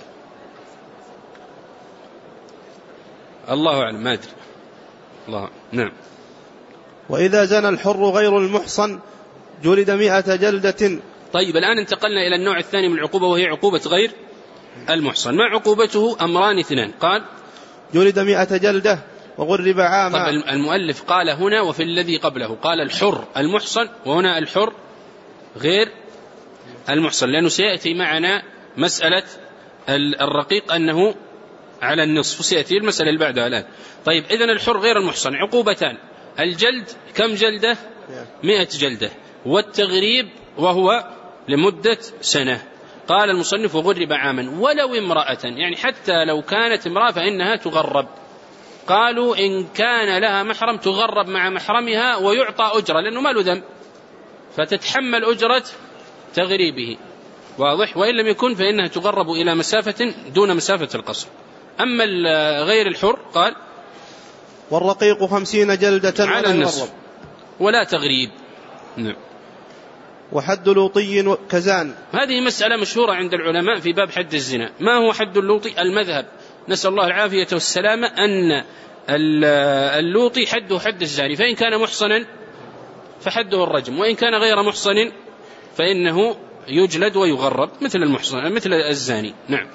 الله أعلم ما أدري الله. نعم. وإذا زنى الحر غير المحصن جلد مئة جلدة. طيب الآن انتقلنا إلى النوع الثاني من العقوبة وهي عقوبة غير المحصن. ما عقوبته؟ أمران اثنان. قال جلد مئة جلدة وغرب عاما. طب المؤلف قال هنا وفي الذي قبله قال الحر المحصن، وهنا الحر غير المحصن، لأنه سيأتي معنا مسألة الرقيق أنه على النصف، وسيأتي المسألة اللي بعدها الآن. طيب إذن الحر غير المحصن عقوبتان، الجلد كم جلدة؟ مئة جلدة، والتغريب وهو لمدة سنة. قال المصنف وغرب عاما ولو امرأة، يعني حتى لو كانت امرأة فإنها تغرب. قالوا إن كان لها محرم تغرب مع محرمها ويعطى أجرة لأنه ما له ذنب، فتتحمل أجرة تغريبه، واضح؟ وإن لم يكن فإنها تغرب إلى مسافة دون مسافة القصر. أما غير الحر قال والرقيق خمسين جلدة على النصف ولا تغريب. نعم. وحد لوطي كزان. هذه مسألة مشهورة عند العلماء في باب حد الزنا. ما هو حد اللوطي؟ المذهب نسأل الله العافية والسلامة أن اللوطي حده حد الزاني، فإن كان محصنا فحده الرجم، وإن كان غير محصن فإنه يجلد ويغرب مثل المحصن مثل الزاني. نعم.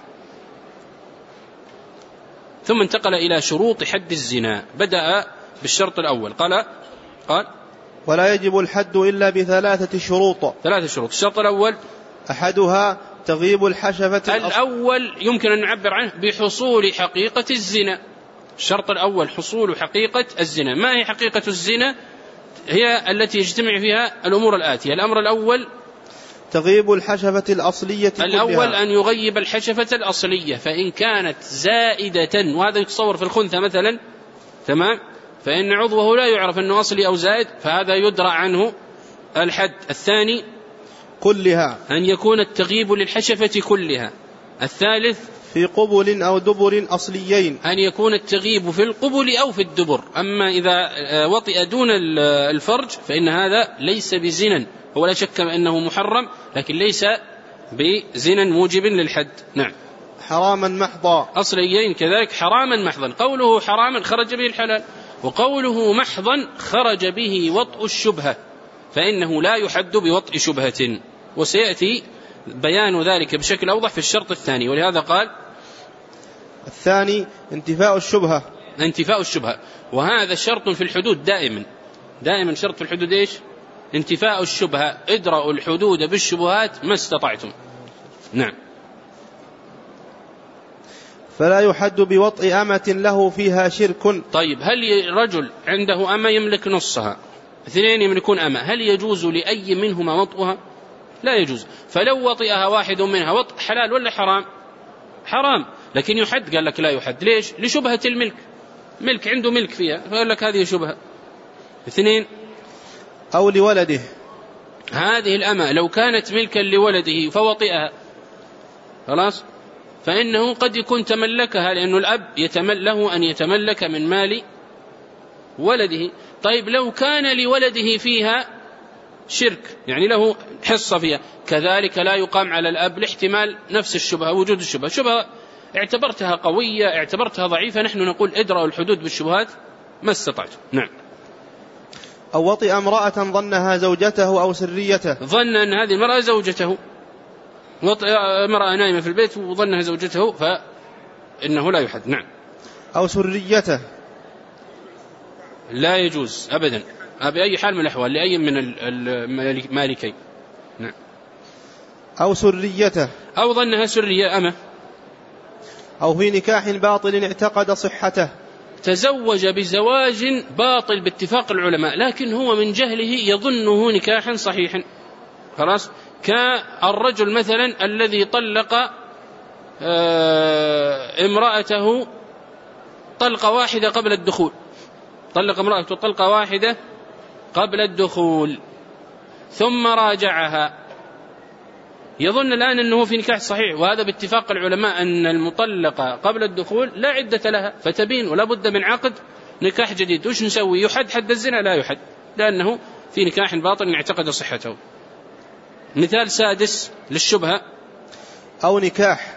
ثم انتقل إلى شروط حد الزنا، بدأ بالشرط الأول قال قال ولا يجب الحد إلا بثلاثة شروط. ثلاثة شروط. الشرط الأول أحدها تغيب الحشفة. الأول يمكن أن نعبر عنه بحصول حقيقة الزنا. الشرط الأول حصول حقيقة الزنا. ما هي حقيقة الزنا؟ هي التي يجتمع فيها الأمور الآتية. الأمر الأول تغيب الحشفة الأصلية الأول كلها. أن يغيب الحشفة الأصلية، فإن كانت زائدة، وهذا يتصور في الخنثى مثلا، تمام، فإن عضوه لا يعرف أنه أصلي أو زائد فهذا يدرى عنه الحد. الثاني كلها أن يكون التغييب للحشفة كلها. الثالث في قبل أو دبر أصليين أن يكون التغييب في القبل أو في الدبر. أما إذا وطئ دون الفرج فإن هذا ليس بزنا، هو لا شك أنه محرم لكن ليس بزنا موجب للحد. نعم. حراما محضا أصليين كذلك حراما محضا. قوله حراما خرج به الحلال، وقوله محضا خرج به وطء الشبهة، فإنه لا يحد بوطء شبهة، وسيأتي بيان ذلك بشكل أوضح في الشرط الثاني. ولهذا قال الثاني انتفاء الشبهة، انتفاء الشبهة، وهذا شرط في الحدود دائما دائما شرط في الحدود إيش؟ انتفاء الشبهة. ادرأوا الحدود بالشبهات ما استطعتم. نعم. فلا يحد بوطء أمة له فيها شرك. طيب، هل رجل عنده أمة يملك نصها، اثنين يملكون أمة، هل يجوز لأي منهما وطئها؟ لا يجوز. فلو وطئها واحد منها وطئ حلال ولا حرام؟ حرام، لكن يحد؟ قال لك لا يحد. ليش؟ لشبهة الملك، ملك عنده ملك فيها فقال لك هذه شبهة. اثنين أو لولده، هذه الأمة لو كانت ملكا لولده فوطئها خلاص فإنه قد يكون تملكها، لأنه الأب يتمل له أن يتملك من مال ولده. طيب لو كان لولده فيها شرك، يعني له حصة فيها، كذلك لا يقام على الأب لاحتمال نفس الشبهة، وجود الشبهة. شبهة اعتبرتها قوية، اعتبرتها ضعيفة، نحن نقول ادرأوا الحدود بالشبهات ما استطعت. نعم. أو وطئ امرأة ظنها زوجته أو سريته، ظن أن هذه المرأة زوجته، وطئ امرأة نائمة في البيت وظنها زوجته فإنه لا يحد. نعم. أو سريته، لا يجوز أبدا بأي حال من الأحوال لأي من المالكين. نعم. أو سريته، أو ظنها سرية أمة. أو في نكاح باطل اعتقد صحته، تزوج بزواج باطل باتفاق العلماء لكن هو من جهله يظنه نكاحا صحيحا خلاص، كالرجل مثلا الذي طلق امرأته طلقة واحدة قبل الدخول، طلق امرأته طلقة واحدة قبل الدخول ثم راجعها، يظن الآن أنه في نكاح صحيح، وهذا باتفاق العلماء أن المطلقة قبل الدخول لا عدة لها فتبين ولا بد من عقد نكاح جديد. وش نسوي؟ يحد حد الزنا؟ لا يحد، لأنه في نكاح باطل اعتقد صحته. مثال سادس للشبهة: أو نكاح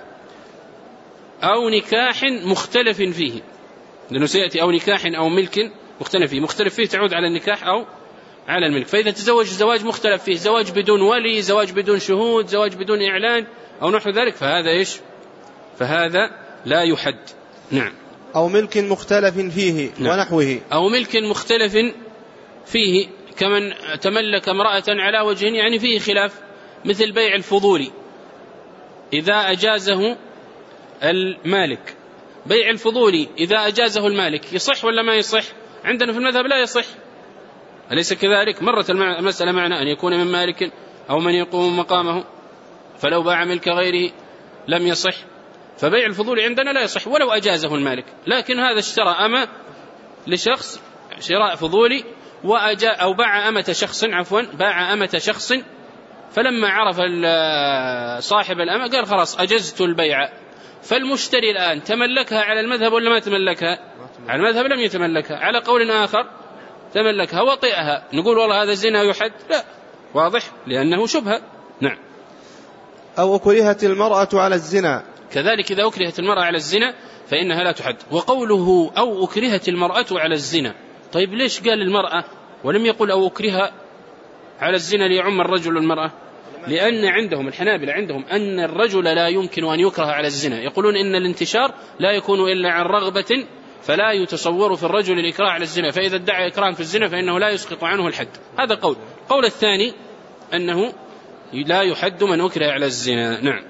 أو نكاح مختلف فيه، لأنه سيأتي أو نكاح أو ملك مختلف فيه، مختلف فيه تعود على النكاح أو على الملك. فإذا تزوج زواج مختلف فيه، زواج بدون ولي، زواج بدون شهود، زواج بدون إعلان أو نحو ذلك، فهذا إيش؟ فهذا لا يحد. نعم. أو ملك مختلف فيه. نعم. ونحوه. أو ملك مختلف فيه كمن تملك امرأة على وجه يعني فيه خلاف، مثل بيع الفضولي إذا أجازه المالك. بيع الفضولي إذا أجازه المالك يصح ولا ما يصح؟ عندنا في المذهب لا يصح، أليس كذلك؟ مرت المسألة معنا أن يكون من مالك أو من يقوم مقامه، فلو باع ملك غيره لم يصح، فبيع الفضول عندنا لا يصح ولو أجازه المالك. لكن هذا اشترى أمة لشخص شراء فضولي وأجا أو باع أمة شخص عفوا باع أمة شخص، فلما عرف صاحب الأمة قال خلاص أجزت البيع، فالمشتري الآن تملكها على المذهب ولا ما تملكها؟ على المذهب لم يتملكها، على قول آخر تملكها وطئها، نقول والله هذا الزنا يحد؟ لا، واضح، لأنه شبهة. نعم. أو أكرهت المرأة على الزنا، كذلك إذا أكرهت المرأة على الزنا فإنها لا تحد. وقوله أو أكرهت المرأة على الزنا، طيب ليش قال المرأة ولم يقل أو أكره على الزنا ليعم الرجل والمرأة؟ لأن عندهم الحنابلة عندهم أن الرجل لا يمكن أن يكره على الزنا، يقولون إن الانتشار لا يكون إلا عن رغبة، فلا يتصور في الرجل الإكراه على الزنا، فإذا ادعى إكراه في الزنا فإنه لا يسقط عنه الحد. هذا قول. قول الثاني أنه لا يحد من أكره على الزنا. نعم.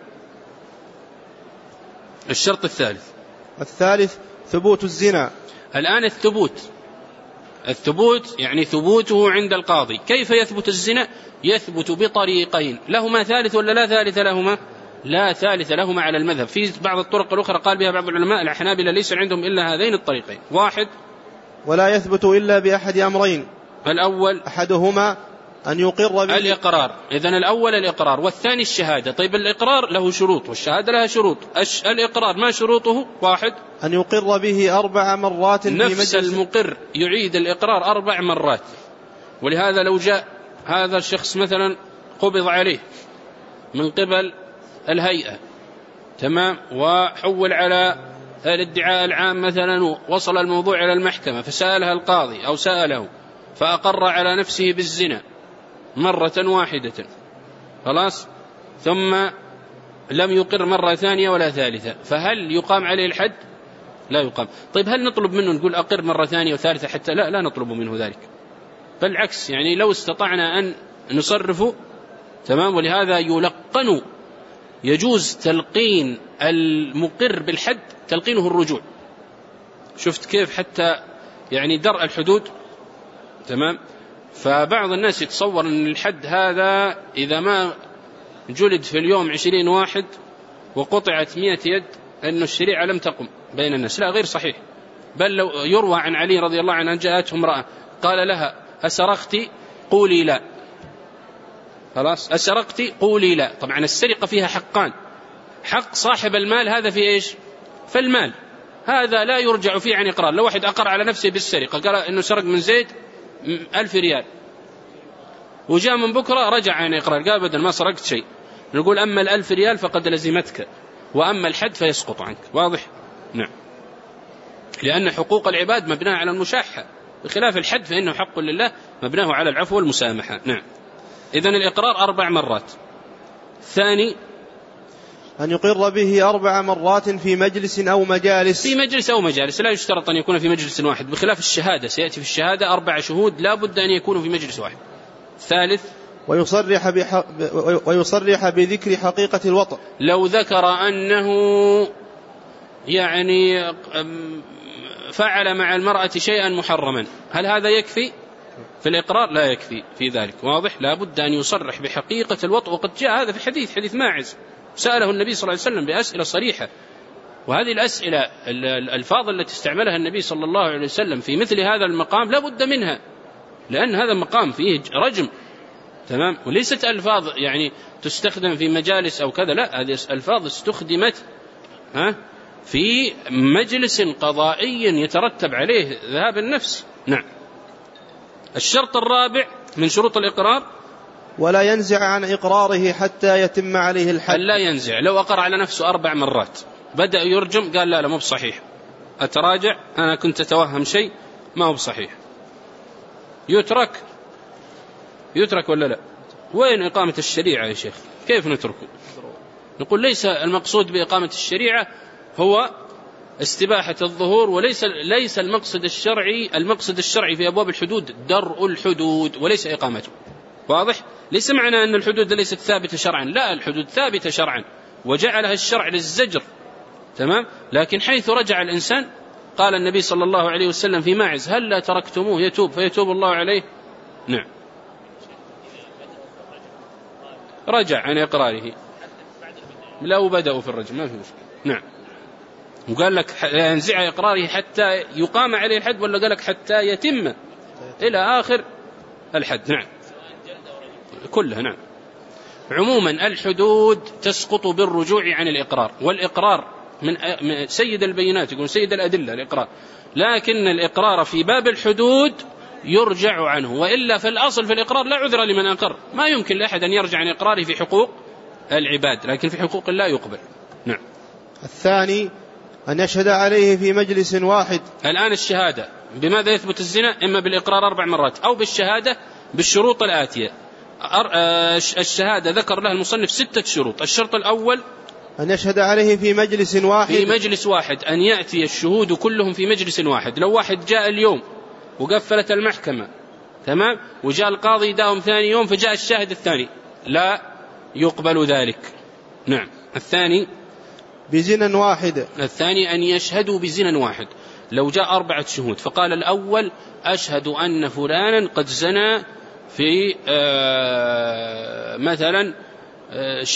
الشرط الثالث الثالث ثبوت الزنا. الآن الثبوت الثبوت يعني ثبوته عند القاضي. كيف يثبت الزنا؟ يثبت بطريقين، لهما ثالث ولا لا ثالث لهما؟ لا ثالث لهما على المذهب. في بعض الطرق الأخرى قال بها بعض العلماء الحنابلة ليس عندهم إلا هذين الطريقين: واحد ولا يثبت إلا بأحد أمرين. الأول أحدهما أن يقر به الإقرار. إذن الأول الإقرار، والثاني الشهادة. طيب الإقرار له شروط والشهادة لها شروط. الإقرار ما شروطه؟ واحد، أن يقر به أربع مرات في مجلس. نفس المقر يعيد الإقرار أربع مرات. ولهذا لو جاء هذا الشخص مثلا قبض عليه من قبل الهيئة، تمام، وحول على الادعاء العام مثلا، ووصل الموضوع إلى المحكمة فسألها القاضي أو سأله فأقر على نفسه بالزنا مرة واحدة، خلاص، ثم لم يقر مرة ثانية ولا ثالثة، فهل يقام عليه الحد؟ لا يقام. طيب هل نطلب منه نقول أقر مرة ثانية وثالثة حتى؟ لا، لا نطلب منه ذلك، بالعكس، يعني لو استطعنا أن نصرفه، تمام. ولهذا يلقن، يجوز تلقين المقر بالحد تلقينه الرجوع. شفت كيف؟ حتى يعني درء الحدود، تمام. فبعض الناس يتصور أن الحد هذا إذا ما جلد في اليوم عشرين واحد وقطعت مئة يد أن الشريعة لم تقم بين الناس. لا، غير صحيح. بل لو يروى عن علي رضي الله عنه أن جاءته امرأة قال لها أسرقت؟ قولي لا. خلاص، أسرقت؟ قولي لا. طبعا السرقة فيها حقان، حق صاحب المال هذا في إيش؟ في المال، هذا لا يرجع فيه عن إقرار. لو واحد أقر على نفسه بالسرقة قال إنه سرق من زيد ألف ريال وجاء من بكرة رجع عن إقرار قال بدل ما سرقت شيء، نقول أما الألف ريال فقد لزمتك، وأما الحد فيسقط عنك. واضح؟ نعم. لأن حقوق العباد مبناها على المشاحة، بخلاف الحد فإنه حق لله مبناه على العفو والمسامحة. نعم. إذن الإقرار أربع مرات. ثاني أن يقر به أربع مرات في مجلس أو مجالس. في مجلس أو مجالس، لا يشترط أن يكون في مجلس واحد، بخلاف الشهادة، سيأتي في الشهادة أربع شهود لا بد أن يكونوا في مجلس واحد. ثالث ويصرح, بح... ويصرح بذكر حقيقة الوطء. لو ذكر أنه يعني فعل مع المرأة شيئا محرما، هل هذا يكفي في الإقرار؟ لا يكفي في ذلك. واضح؟ لا بد أن يصرح بحقيقة الوطء، وقد جاء هذا في حديث حديث ماعز سأله النبي صلى الله عليه وسلم بأسئلة صريحة. وهذه الأسئلة الألفاظ التي استعملها النبي صلى الله عليه وسلم في مثل هذا المقام لا بد منها، لأن هذا المقام فيه رجم، تمام، وليست ألفاظ يعني تستخدم في مجالس أو كذا، لا، هذه ألفاظ استخدمت ها في مجلس قضائي يترتب عليه ذهاب النفس. نعم. الشرط الرابع من شروط الإقرار ولا ينزع عن إقراره حتى يتم عليه الحد. لا ينزع. لو أقر على نفسه أربع مرات بدأ يرجم قال لا لا مو بصحيح، أتراجع، أنا كنت أتوهم شيء ما هو بصحيح، يترك يترك ولا لا؟ وين إقامة الشريعة يا شيخ؟ كيف نتركه؟ نقول ليس المقصود بإقامة الشريعة هو استباحة الظهور، وليس ليس المقصد الشرعي المقصد الشرعي في أبواب الحدود درء الحدود وليس إقامته. واضح؟ ليس معنى أن الحدود ليست ثابتة شرعا، لا، الحدود ثابتة شرعا وجعلها الشرع للزجر، تمام. لكن حيث رجع الإنسان قال النبي صلى الله عليه وسلم في ماعز هل لا تركتموه يتوب فيتوب الله عليه؟ نعم. رجع عن إقراره لو بدأوا في الرجم ما في مشكلة. نعم. وقال لك ينزع إقراره حتى يقام عليه الحد، ولا قال لك حتى يتم إلى آخر الحد؟ نعم، كلها. نعم. عموما الحدود تسقط بالرجوع عن الإقرار، والإقرار من سيد البينات، يقول سيد الأدلة الإقرار، لكن الإقرار في باب الحدود يرجع عنه، وإلا في الأصل في الإقرار لا عذر لمن أقر، ما يمكن لأحد أن يرجع عن إقراره في حقوق العباد، لكن في حقوق الله يقبل. نعم. الثاني أن يشهد عليه في مجلس واحد. الآن الشهادة بماذا يثبت الزنا؟ إما بالإقرار أربع مرات أو بالشهادة بالشروط الآتية. الشهادة ذكر لها المصنف ستة شروط. الشرط الأول أن يشهد عليه في مجلس واحد. في مجلس واحد، أن يأتي الشهود كلهم في مجلس واحد. لو واحد جاء اليوم وقفلت المحكمة، تمام، وجاء القاضي داوم ثاني يوم فجاء الشاهد الثاني، لا يقبل ذلك. نعم. الثاني بزنا واحد. الثاني أن يشهدوا بزنا واحد. لو جاء أربعة شهود فقال الأول أشهد أن فلانا قد زنى في آه مثلا آه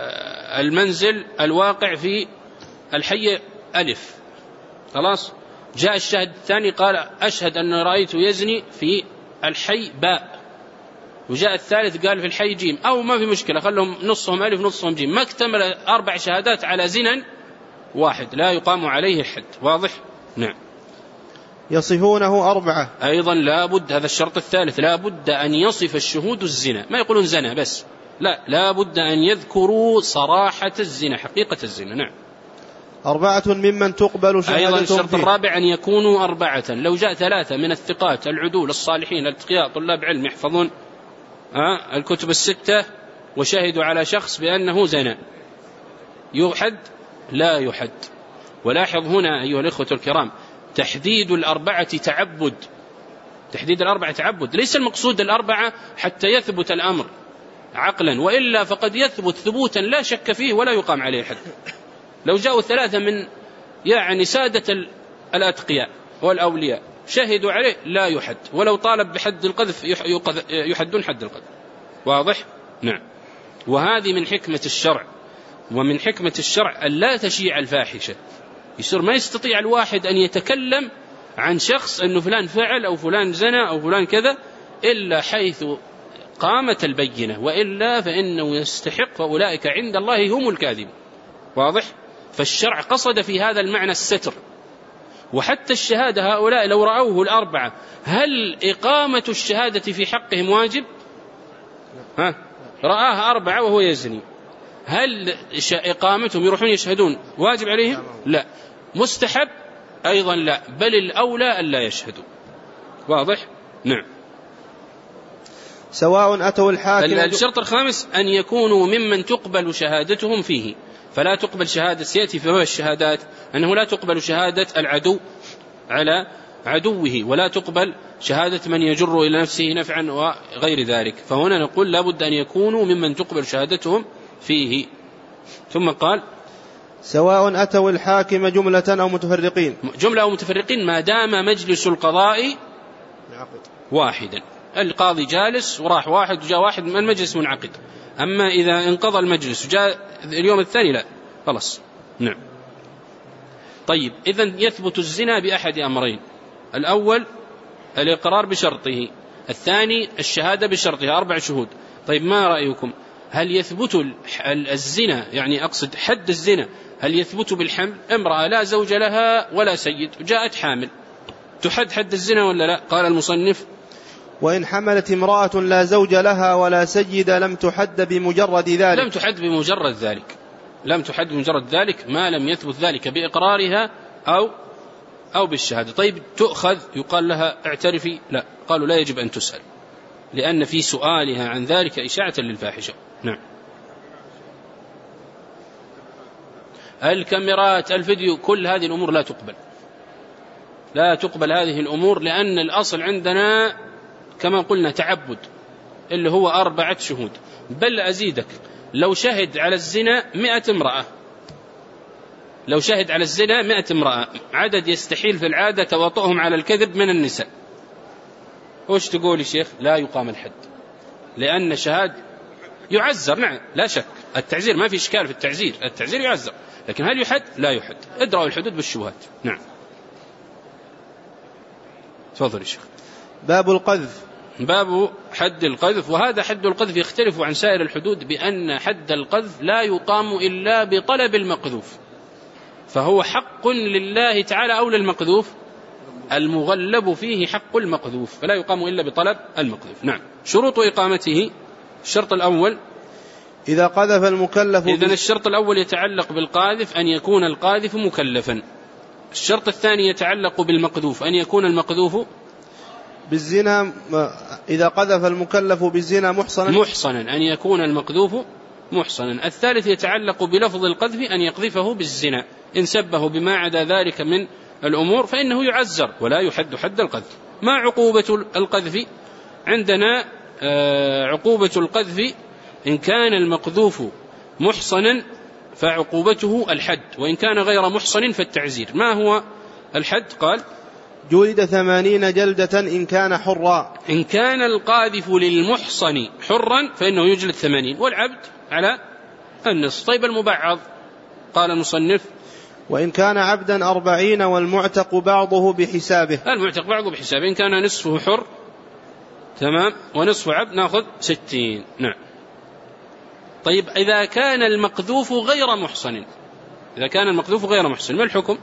المنزل الواقع في الحي ألف، خلاص، جاء الشاهد الثاني قال أشهد أن رأيت يزني في الحي باء، وجاء الثالث قال في الحي جيم، أو ما في مشكلة خلهم نصهم ألف نصهم جيم، ما اكتمل أربع شهادات على زنا واحد لا يقام عليه الحد. واضح؟ نعم. يصفونه أربعة أيضا لا بد، هذا الشرط الثالث، لا بد أن يصف الشهود الزنا، ما يقولون زنا بس، لا لا بد أن يذكروا صراحة الزنا حقيقة الزنا. نعم. أربعة ممن تقبل شهادتهم. أيضا الشرط الرابع أن يكونوا أربعة، لو جاء ثلاثة من الثقات العدول الصالحين الاتقياء طلاب علم يحفظون آه الكتب الستة وشهدوا على شخص بأنه زنا يحد؟ لا يحد. ولاحظ هنا أيها الإخوة الكرام تحديد الأربعة تعبد، تحديد الأربعة تعبد، ليس المقصود الأربعة حتى يثبت الأمر عقلا، وإلا فقد يثبت ثبوتا لا شك فيه ولا يقام عليه حد. لو جاءوا ثلاثة من يعني سادة الأتقياء والأولياء شهدوا عليه لا يحد، ولو طالب بحد القذف يحدون حد القذف. واضح؟ نعم. وهذه من حكمة الشرع، ومن حكمة الشرع أن لا تشيع الفاحشة، يصير ما يستطيع الواحد أن يتكلم عن شخص أنه فلان فعل أو فلان زنا أو فلان كذا إلا حيث قامت البينة، وإلا فإنه يستحق، فأولئك عند الله هم الكاذبون. واضح؟ فالشرع قصد في هذا المعنى الستر. وحتى الشهادة هؤلاء لو رأوه الأربعة هل إقامة الشهادة في حقهم واجب؟ ها؟ رآها أربعة وهو يزني، هل إقامتهم يروحون يشهدون واجب عليهم؟ لا. مستحب؟ أيضا لا، بل الأولى أن لا يشهدوا. واضح؟ نعم. سواء أتوا الحاكم. الشرط الخامس أن يكونوا ممن تقبل شهادتهم فيه، فلا تقبل شهادة، سيأتي في باب الشهادات أنه لا تقبل شهادة العدو على عدوه، ولا تقبل شهادة من يجر إلى نفسه نفعا وغير ذلك، فهنا نقول لا بد أن يكونوا ممن تقبل شهادتهم فيه. ثم قال سواء أتوا الحاكم جملة أو متفرقين. جملة أو متفرقين ما دام مجلس القضاء واحدا، القاضي جالس وراح واحد وجاء واحد من المجلس منعقد. أما إذا انقضى المجلس وجاء اليوم الثاني لا خلاص. نعم. طيب إذن يثبت الزنا بأحد أمرين، الأول الإقرار بشرطه، الثاني الشهادة بشرطها، أربع شهود. طيب ما رأيكم، هل يثبت الزنا، يعني أقصد حد الزنا، هل يثبت بالحمل؟ امرأة لا زوج لها ولا سيد جاءت حامل، تحد حد الزنا ولا لا؟ قال المصنف وإن حملت امرأة لا زوج لها ولا سيد لم تحد بمجرد ذلك. لم تحد بمجرد ذلك، لم تحد بمجرد ذلك ما لم يثبت ذلك بإقرارها أو أو بالشهادة. طيب تؤخذ يقال لها اعترفي؟ لا، قالوا لا يجب أن تسأل، لأن في سؤالها عن ذلك إشاعة للفاحشة. نعم. الكاميرات، الفيديو، كل هذه الأمور لا تقبل، لا تقبل هذه الأمور، لأن الأصل عندنا كما قلنا تعبد اللي هو أربعة شهود. بل أزيدك، لو شهد على الزنا مئة امرأة، لو شهد على الزنا مئة امرأة، عدد يستحيل في العادة تواطؤهم على الكذب من النساء، وش تقول يا شيخ؟ لا يقام الحد، لأن شهاد يعزر. نعم لا شك، التعزير ما في إشكال في التعزير، التعزير يعزر، لكن هل يحد؟ لا يحد. ادرأوا الحدود بالشبهات. نعم. تفضل يا شيخ. باب القذف. باب حد القذف، وهذا حد القذف يختلف عن سائر الحدود بأن حد القذف لا يقام إلا بطلب المقذوف، فهو حق لله تعالى أو للمقذوف، المغلب فيه حق المقذوف، فلا يقام إلا بطلب المقذوف. نعم. شروط إقامته: الشرط الأول إذا قذف المكلف. إذن الشرط الأول يتعلق بالقاذف أن يكون القاذف مكلفا. الشرط الثاني يتعلق بالمقذوف أن يكون المقذوف بالزنا. إذا قذف المكلف بالزنا محصنا محصنا أن يكون المقذوف محصنا. الثالث يتعلق بلفظ القذف أن يقذفه بالزنا، إن سبه بما عدا ذلك من الأمور فإنه يعزر ولا يحد حد القذف. ما عقوبة القذف؟ عندنا عقوبة القذف إن كان المقذوف محصنا فعقوبته الحد، وإن كان غير محصن فالتعزير. ما هو الحد؟ قال جلد ثمانين جلدة إن كان حرا. إن كان القاذف للمحصن حرا فإنه يجلد ثمانين، والعبد على النصف. طيب المبعض؟ قال المصنف وإن كان عبدا أربعين والمعتق بعضه بحسابه. المعتق بعضه بحسابه، إن كان نصفه حر تمام ونصف عبد نأخذ ستين. نعم. طيب إذا كان المقذوف غير محصن، إذا كان المقذوف غير محصن ما الحكم؟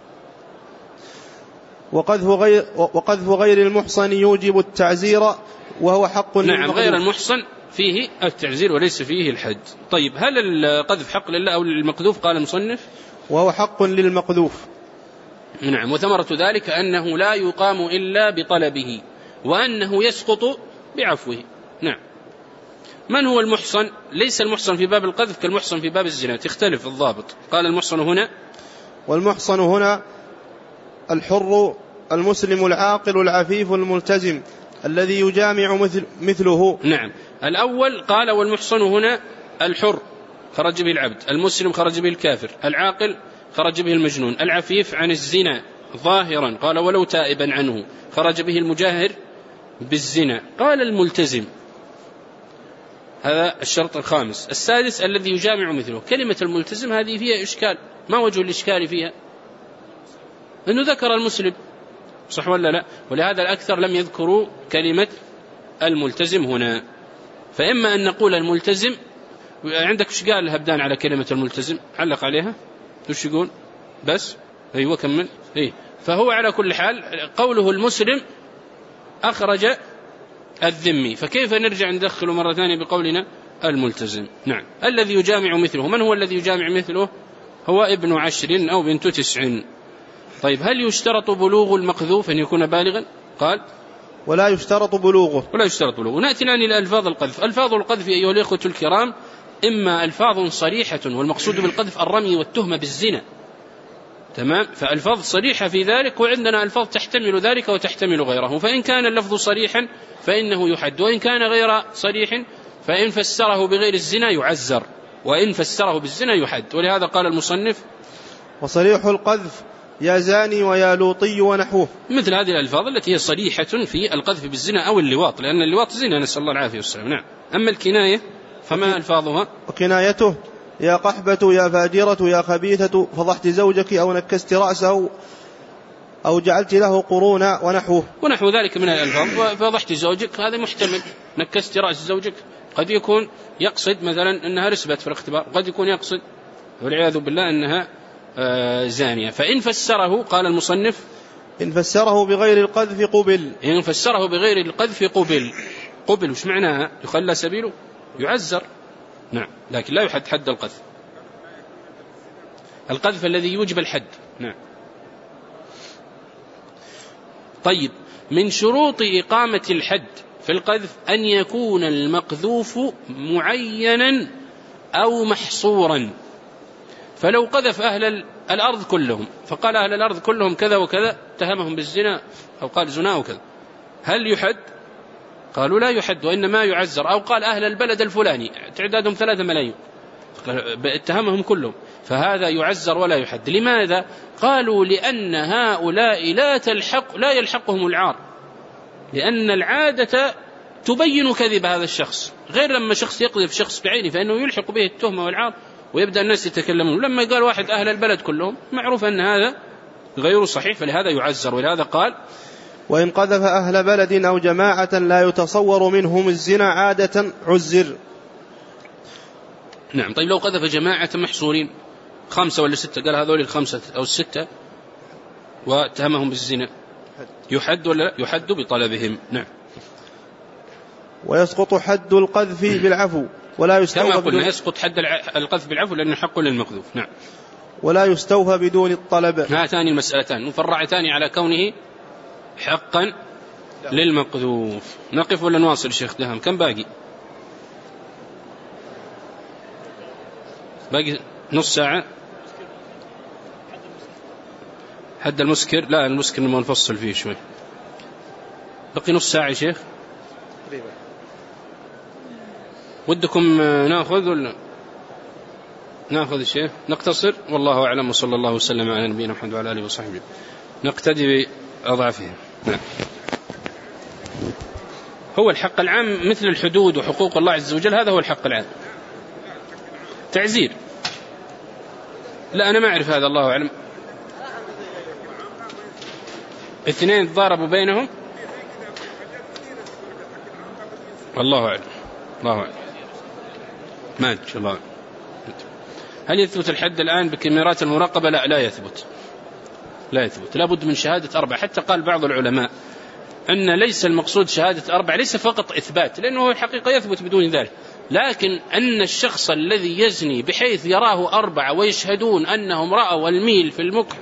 وقذف غير, وقذف غير المحصن يوجب التعزير وهو حق للمقذوف. نعم، غير المحصن فيه التعزير وليس فيه الحد. طيب هل القذف حق لله أو للمقذوف؟ قال المصنف وهو حق للمقذوف. نعم. وثمرة ذلك أنه لا يقام إلا بطلبه، وأنه يسقط بعفوه. نعم. من هو المحصن؟ ليس المحصن في باب القذف كالمحصن في باب الزنا، تختلف الضابط. قال المحصن هنا والمحصن هنا الحر المسلم العاقل العفيف الملتزم الذي يجامع مثل مثله. نعم. الأول قال والمحصن هنا الحر خرج به العبد، المسلم خرج به الكافر، العاقل خرج به المجنون، العفيف عن الزنا ظاهرا قال ولو تائبا عنه خرج به المجاهر بالزنا. قال الملتزم، هذا الشرط الخامس. السادس الذي يجامع مثله. كلمة الملتزم هذه فيها إشكال، ما وجه الإشكال فيها؟ أنه ذكر المسلم، صح ولا لا؟ ولهذا الأكثر لم يذكروا كلمة الملتزم هنا. فإما أن نقول الملتزم، عندك إيش قال الهبدان على كلمة الملتزم؟ علق عليها وش يقول؟ بس أيوة كمل. إيه. فهو على كل حال قوله المسلم أخرج الذمي، فكيف نرجع ندخله مرة ثانية بقولنا الملتزم؟ نعم. الذي يجامع مثله. من هو الذي يجامع مثله؟ هو ابن عشر أو بنت تسع. طيب هل يشترط بلوغ المقذوف أن يكون بالغا؟ قال ولا يشترط بلوغه. ولا يشترط بلوغه. نأتي الآن إلى ألفاظ القذف. ألفاظ القذف أيها الإخوة الكرام إما ألفاظ صريحة، والمقصود بالقذف الرمي والتهمة بالزنا، تمام؟ فألفاظ صريحة في ذلك، وعندنا ألفاظ تحتمل ذلك وتحتمل غيره. فإن كان اللفظ صريحا فإنه يحد، وإن كان غير صريح فإن فسره بغير الزنا يعزر، وإن فسره بالزنا يحد. ولهذا قال المصنف وصريح القذف يا زاني ويا لوطي ونحوه، مثل هذه الألفاظ التي هي صريحة في القذف بالزنا أو اللواط، لأن اللواط زنا نسأل الله العافية والسلام. نعم. أما الكناية فما ألفاظها؟ وكنايته يا قحبة يا فاجرة يا خبيثة فضحت زوجك أو نكست رأسه أو جعلت له قرونا ونحوه. ونحو ذلك من الألفاظ. فضحت زوجك هذا محتمل، نكست رأس زوجك قد يكون يقصد مثلا أنها رسبت في الاختبار، قد يكون يقصد والعياذ بالله أنها زانية. فإن فسره قال المصنف إن فسره بغير القذف قبل. إن فسره بغير القذف قبل. قبل وش معناها؟ يخلى سبيله، يعزر. نعم. لكن لا يحد حد القذف، القذف الذي يوجب الحد. نعم. طيب من شروط إقامة الحد في القذف أن يكون المقذوف معينا أو محصورا. فلو قذف أهل الأرض كلهم فقال أهل الأرض كلهم كذا وكذا، اتهمهم بالزنا أو قال زنا وكذا، هل يحد؟ قالوا لا يحد، وإنما يعزر. أو قال أهل البلد الفلاني تعدادهم ثلاثة ملايين، اتهمهم كلهم، فهذا يعزر ولا يحد. لماذا؟ قالوا لأن هؤلاء لا تلحق لا يلحقهم العار، لأن العادة تبين كذب هذا الشخص، غير لما شخص يقذف شخص بعينه فإنه يلحق به التهمة والعار ويبدأ الناس يتكلمون. لما قال واحد أهل البلد كلهم معروف أن هذا غير صحيح، فلهذا يعزر. ولهذا قال وإن قذف أهل بلد أو جماعة لا يتصور منهم الزنا عادة عزر. نعم. طيب لو قذف جماعة محصورين خمسة ولا ستة، قال هذول الخمسة أو الستة واتهمهم بالزنا، يحد ولا يحد بطلبهم؟ نعم. ويسقط حد القذف بالعفو ولا يستوفى كما قلنا يسقط حد القذف بالعفو لأنه حق للمقذوف. نعم. ولا يستوفى بدون الطلب. هاتان المسألتان مفرعتان على كونه حقا للمقذوف. نقف ولا نواصل شيخ دهم؟ كم باقي؟ باقي نص ساعة. حد المسكر، لا المسكر ما نفصل فيه شوي، بقي نص ساعة يا شيخ. ودكم ناخذ ولا ناخذ الشيخ؟ نقتصر. والله أعلم، وصلى الله وسلم على نبينا محمد وعلى آله وصحبه. نقتدي بأضعافهم. نعم. هو الحق العام مثل الحدود وحقوق الله عز وجل، هذا هو الحق العام. تعزير لا أنا ما أعرف هذا، الله أعلم. اثنين ضاربوا بينهم، الله أعلم، الله أعلم، ما أدري الله أعلم. هل يثبت الحد الآن بكاميرات المراقبة؟ لا لا يثبت، لا يثبت، لا بد من شهادة أربع. حتى قال بعض العلماء أن ليس المقصود شهادة أربع، ليس فقط إثبات، لأنه الحقيقة يثبت بدون ذلك، لكن أن الشخص الذي يزني بحيث يراه أربعة ويشهدون أنهم رأوا الميل في المكح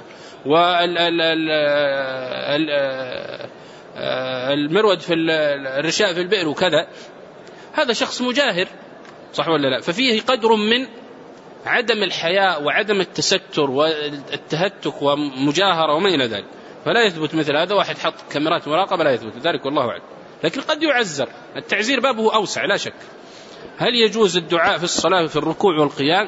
والمرود في الرشاء في البئر وكذا، هذا شخص مجاهر، صح ولا لا؟ ففيه قدر من عدم الحياء وعدم التستر والتهتك ومجاهرة وما إلى ذلك، فلا يثبت مثل هذا. واحد حط كاميرات مراقبة لا يثبت ذلك، والله أعلم. لكن قد يعزر، التعزير بابه أوسع لا شك. هل يجوز الدعاء في الصلاة في الركوع والقيام؟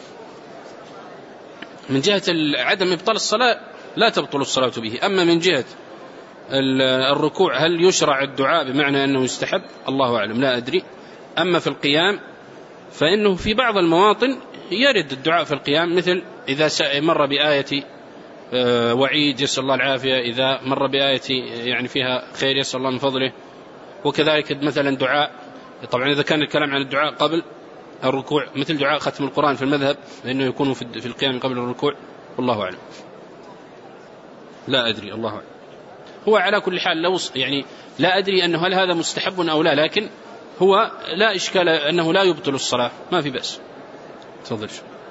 من جهة عدم إبطال الصلاة لا تبطل الصلاة به. أما من جهة الركوع هل يشرع الدعاء بمعنى أنه يستحب؟ الله أعلم، لا أدري. أما في القيام فإنه في بعض المواطن يرد الدعاء في القيام، مثل إذا مر بآية وعيد يسأل الله العافية، إذا مر بآية يعني فيها خير يسأل الله من فضله، وكذلك مثلا دعاء، طبعا إذا كان الكلام عن الدعاء قبل الركوع مثل دعاء ختم القرآن في المذهب لأنه يكون في القيام قبل الركوع، والله أعلم، لا أدري، الله أعلم. هو على كل حال لو يعني لا أدري أنه هل هذا مستحب أو لا، لكن هو لا إشكال أنه لا يبطل الصلاة، ما في بأس. تفضل.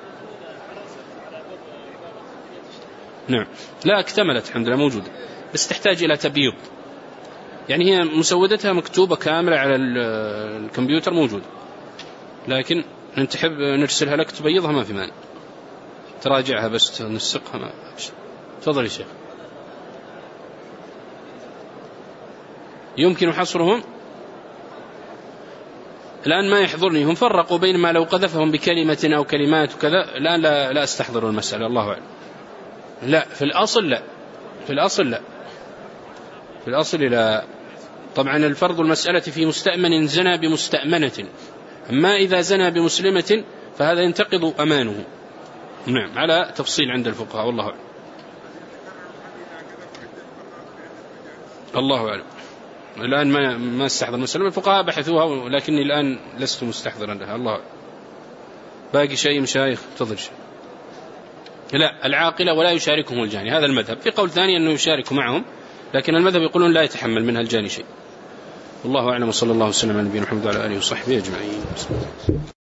نعم، لا اكتملت الحمد لله، موجودة، بس تحتاج إلى تبييض، يعني هي مسودتها مكتوبة كاملة على الكمبيوتر موجود، لكن أنت تحب نرسلها لك تبيضها ما في مانع، تراجعها بس تنسقها ما. تفضل يا شيخ. يمكن حصرهم؟ الآن ما يحضرني، هم فرقوا بين ما لو قذفهم بكلمة أو كلمات وكذا، الآن لا, لا أستحضر المسألة، الله أعلم. لا في الأصل لا، في الأصل لا، في الأصل لا. طبعا الفرض المسألة في مستأمن زنى بمستأمنة، أما إذا زنى بمسلمة فهذا ينتقض أمانه. نعم، على تفصيل عند الفقهاء، والله أعلم، الله أعلم. الآن ما ما استحضر المسألة، الفقهاء بحثوها ولكني الآن لست مستحضرا لها، الله أعلم. باقي شيء مشايخ؟ تفضل. شيء لا، العاقلة ولا يشاركهم الجاني، هذا المذهب. في قول ثاني أنه يشارك معهم، لكن المذهب يقولون لا يتحمل منها الجاني شيء، والله أعلم. وصلى الله وسلم على نبينا محمد وعلى آله وصحبه أجمعين.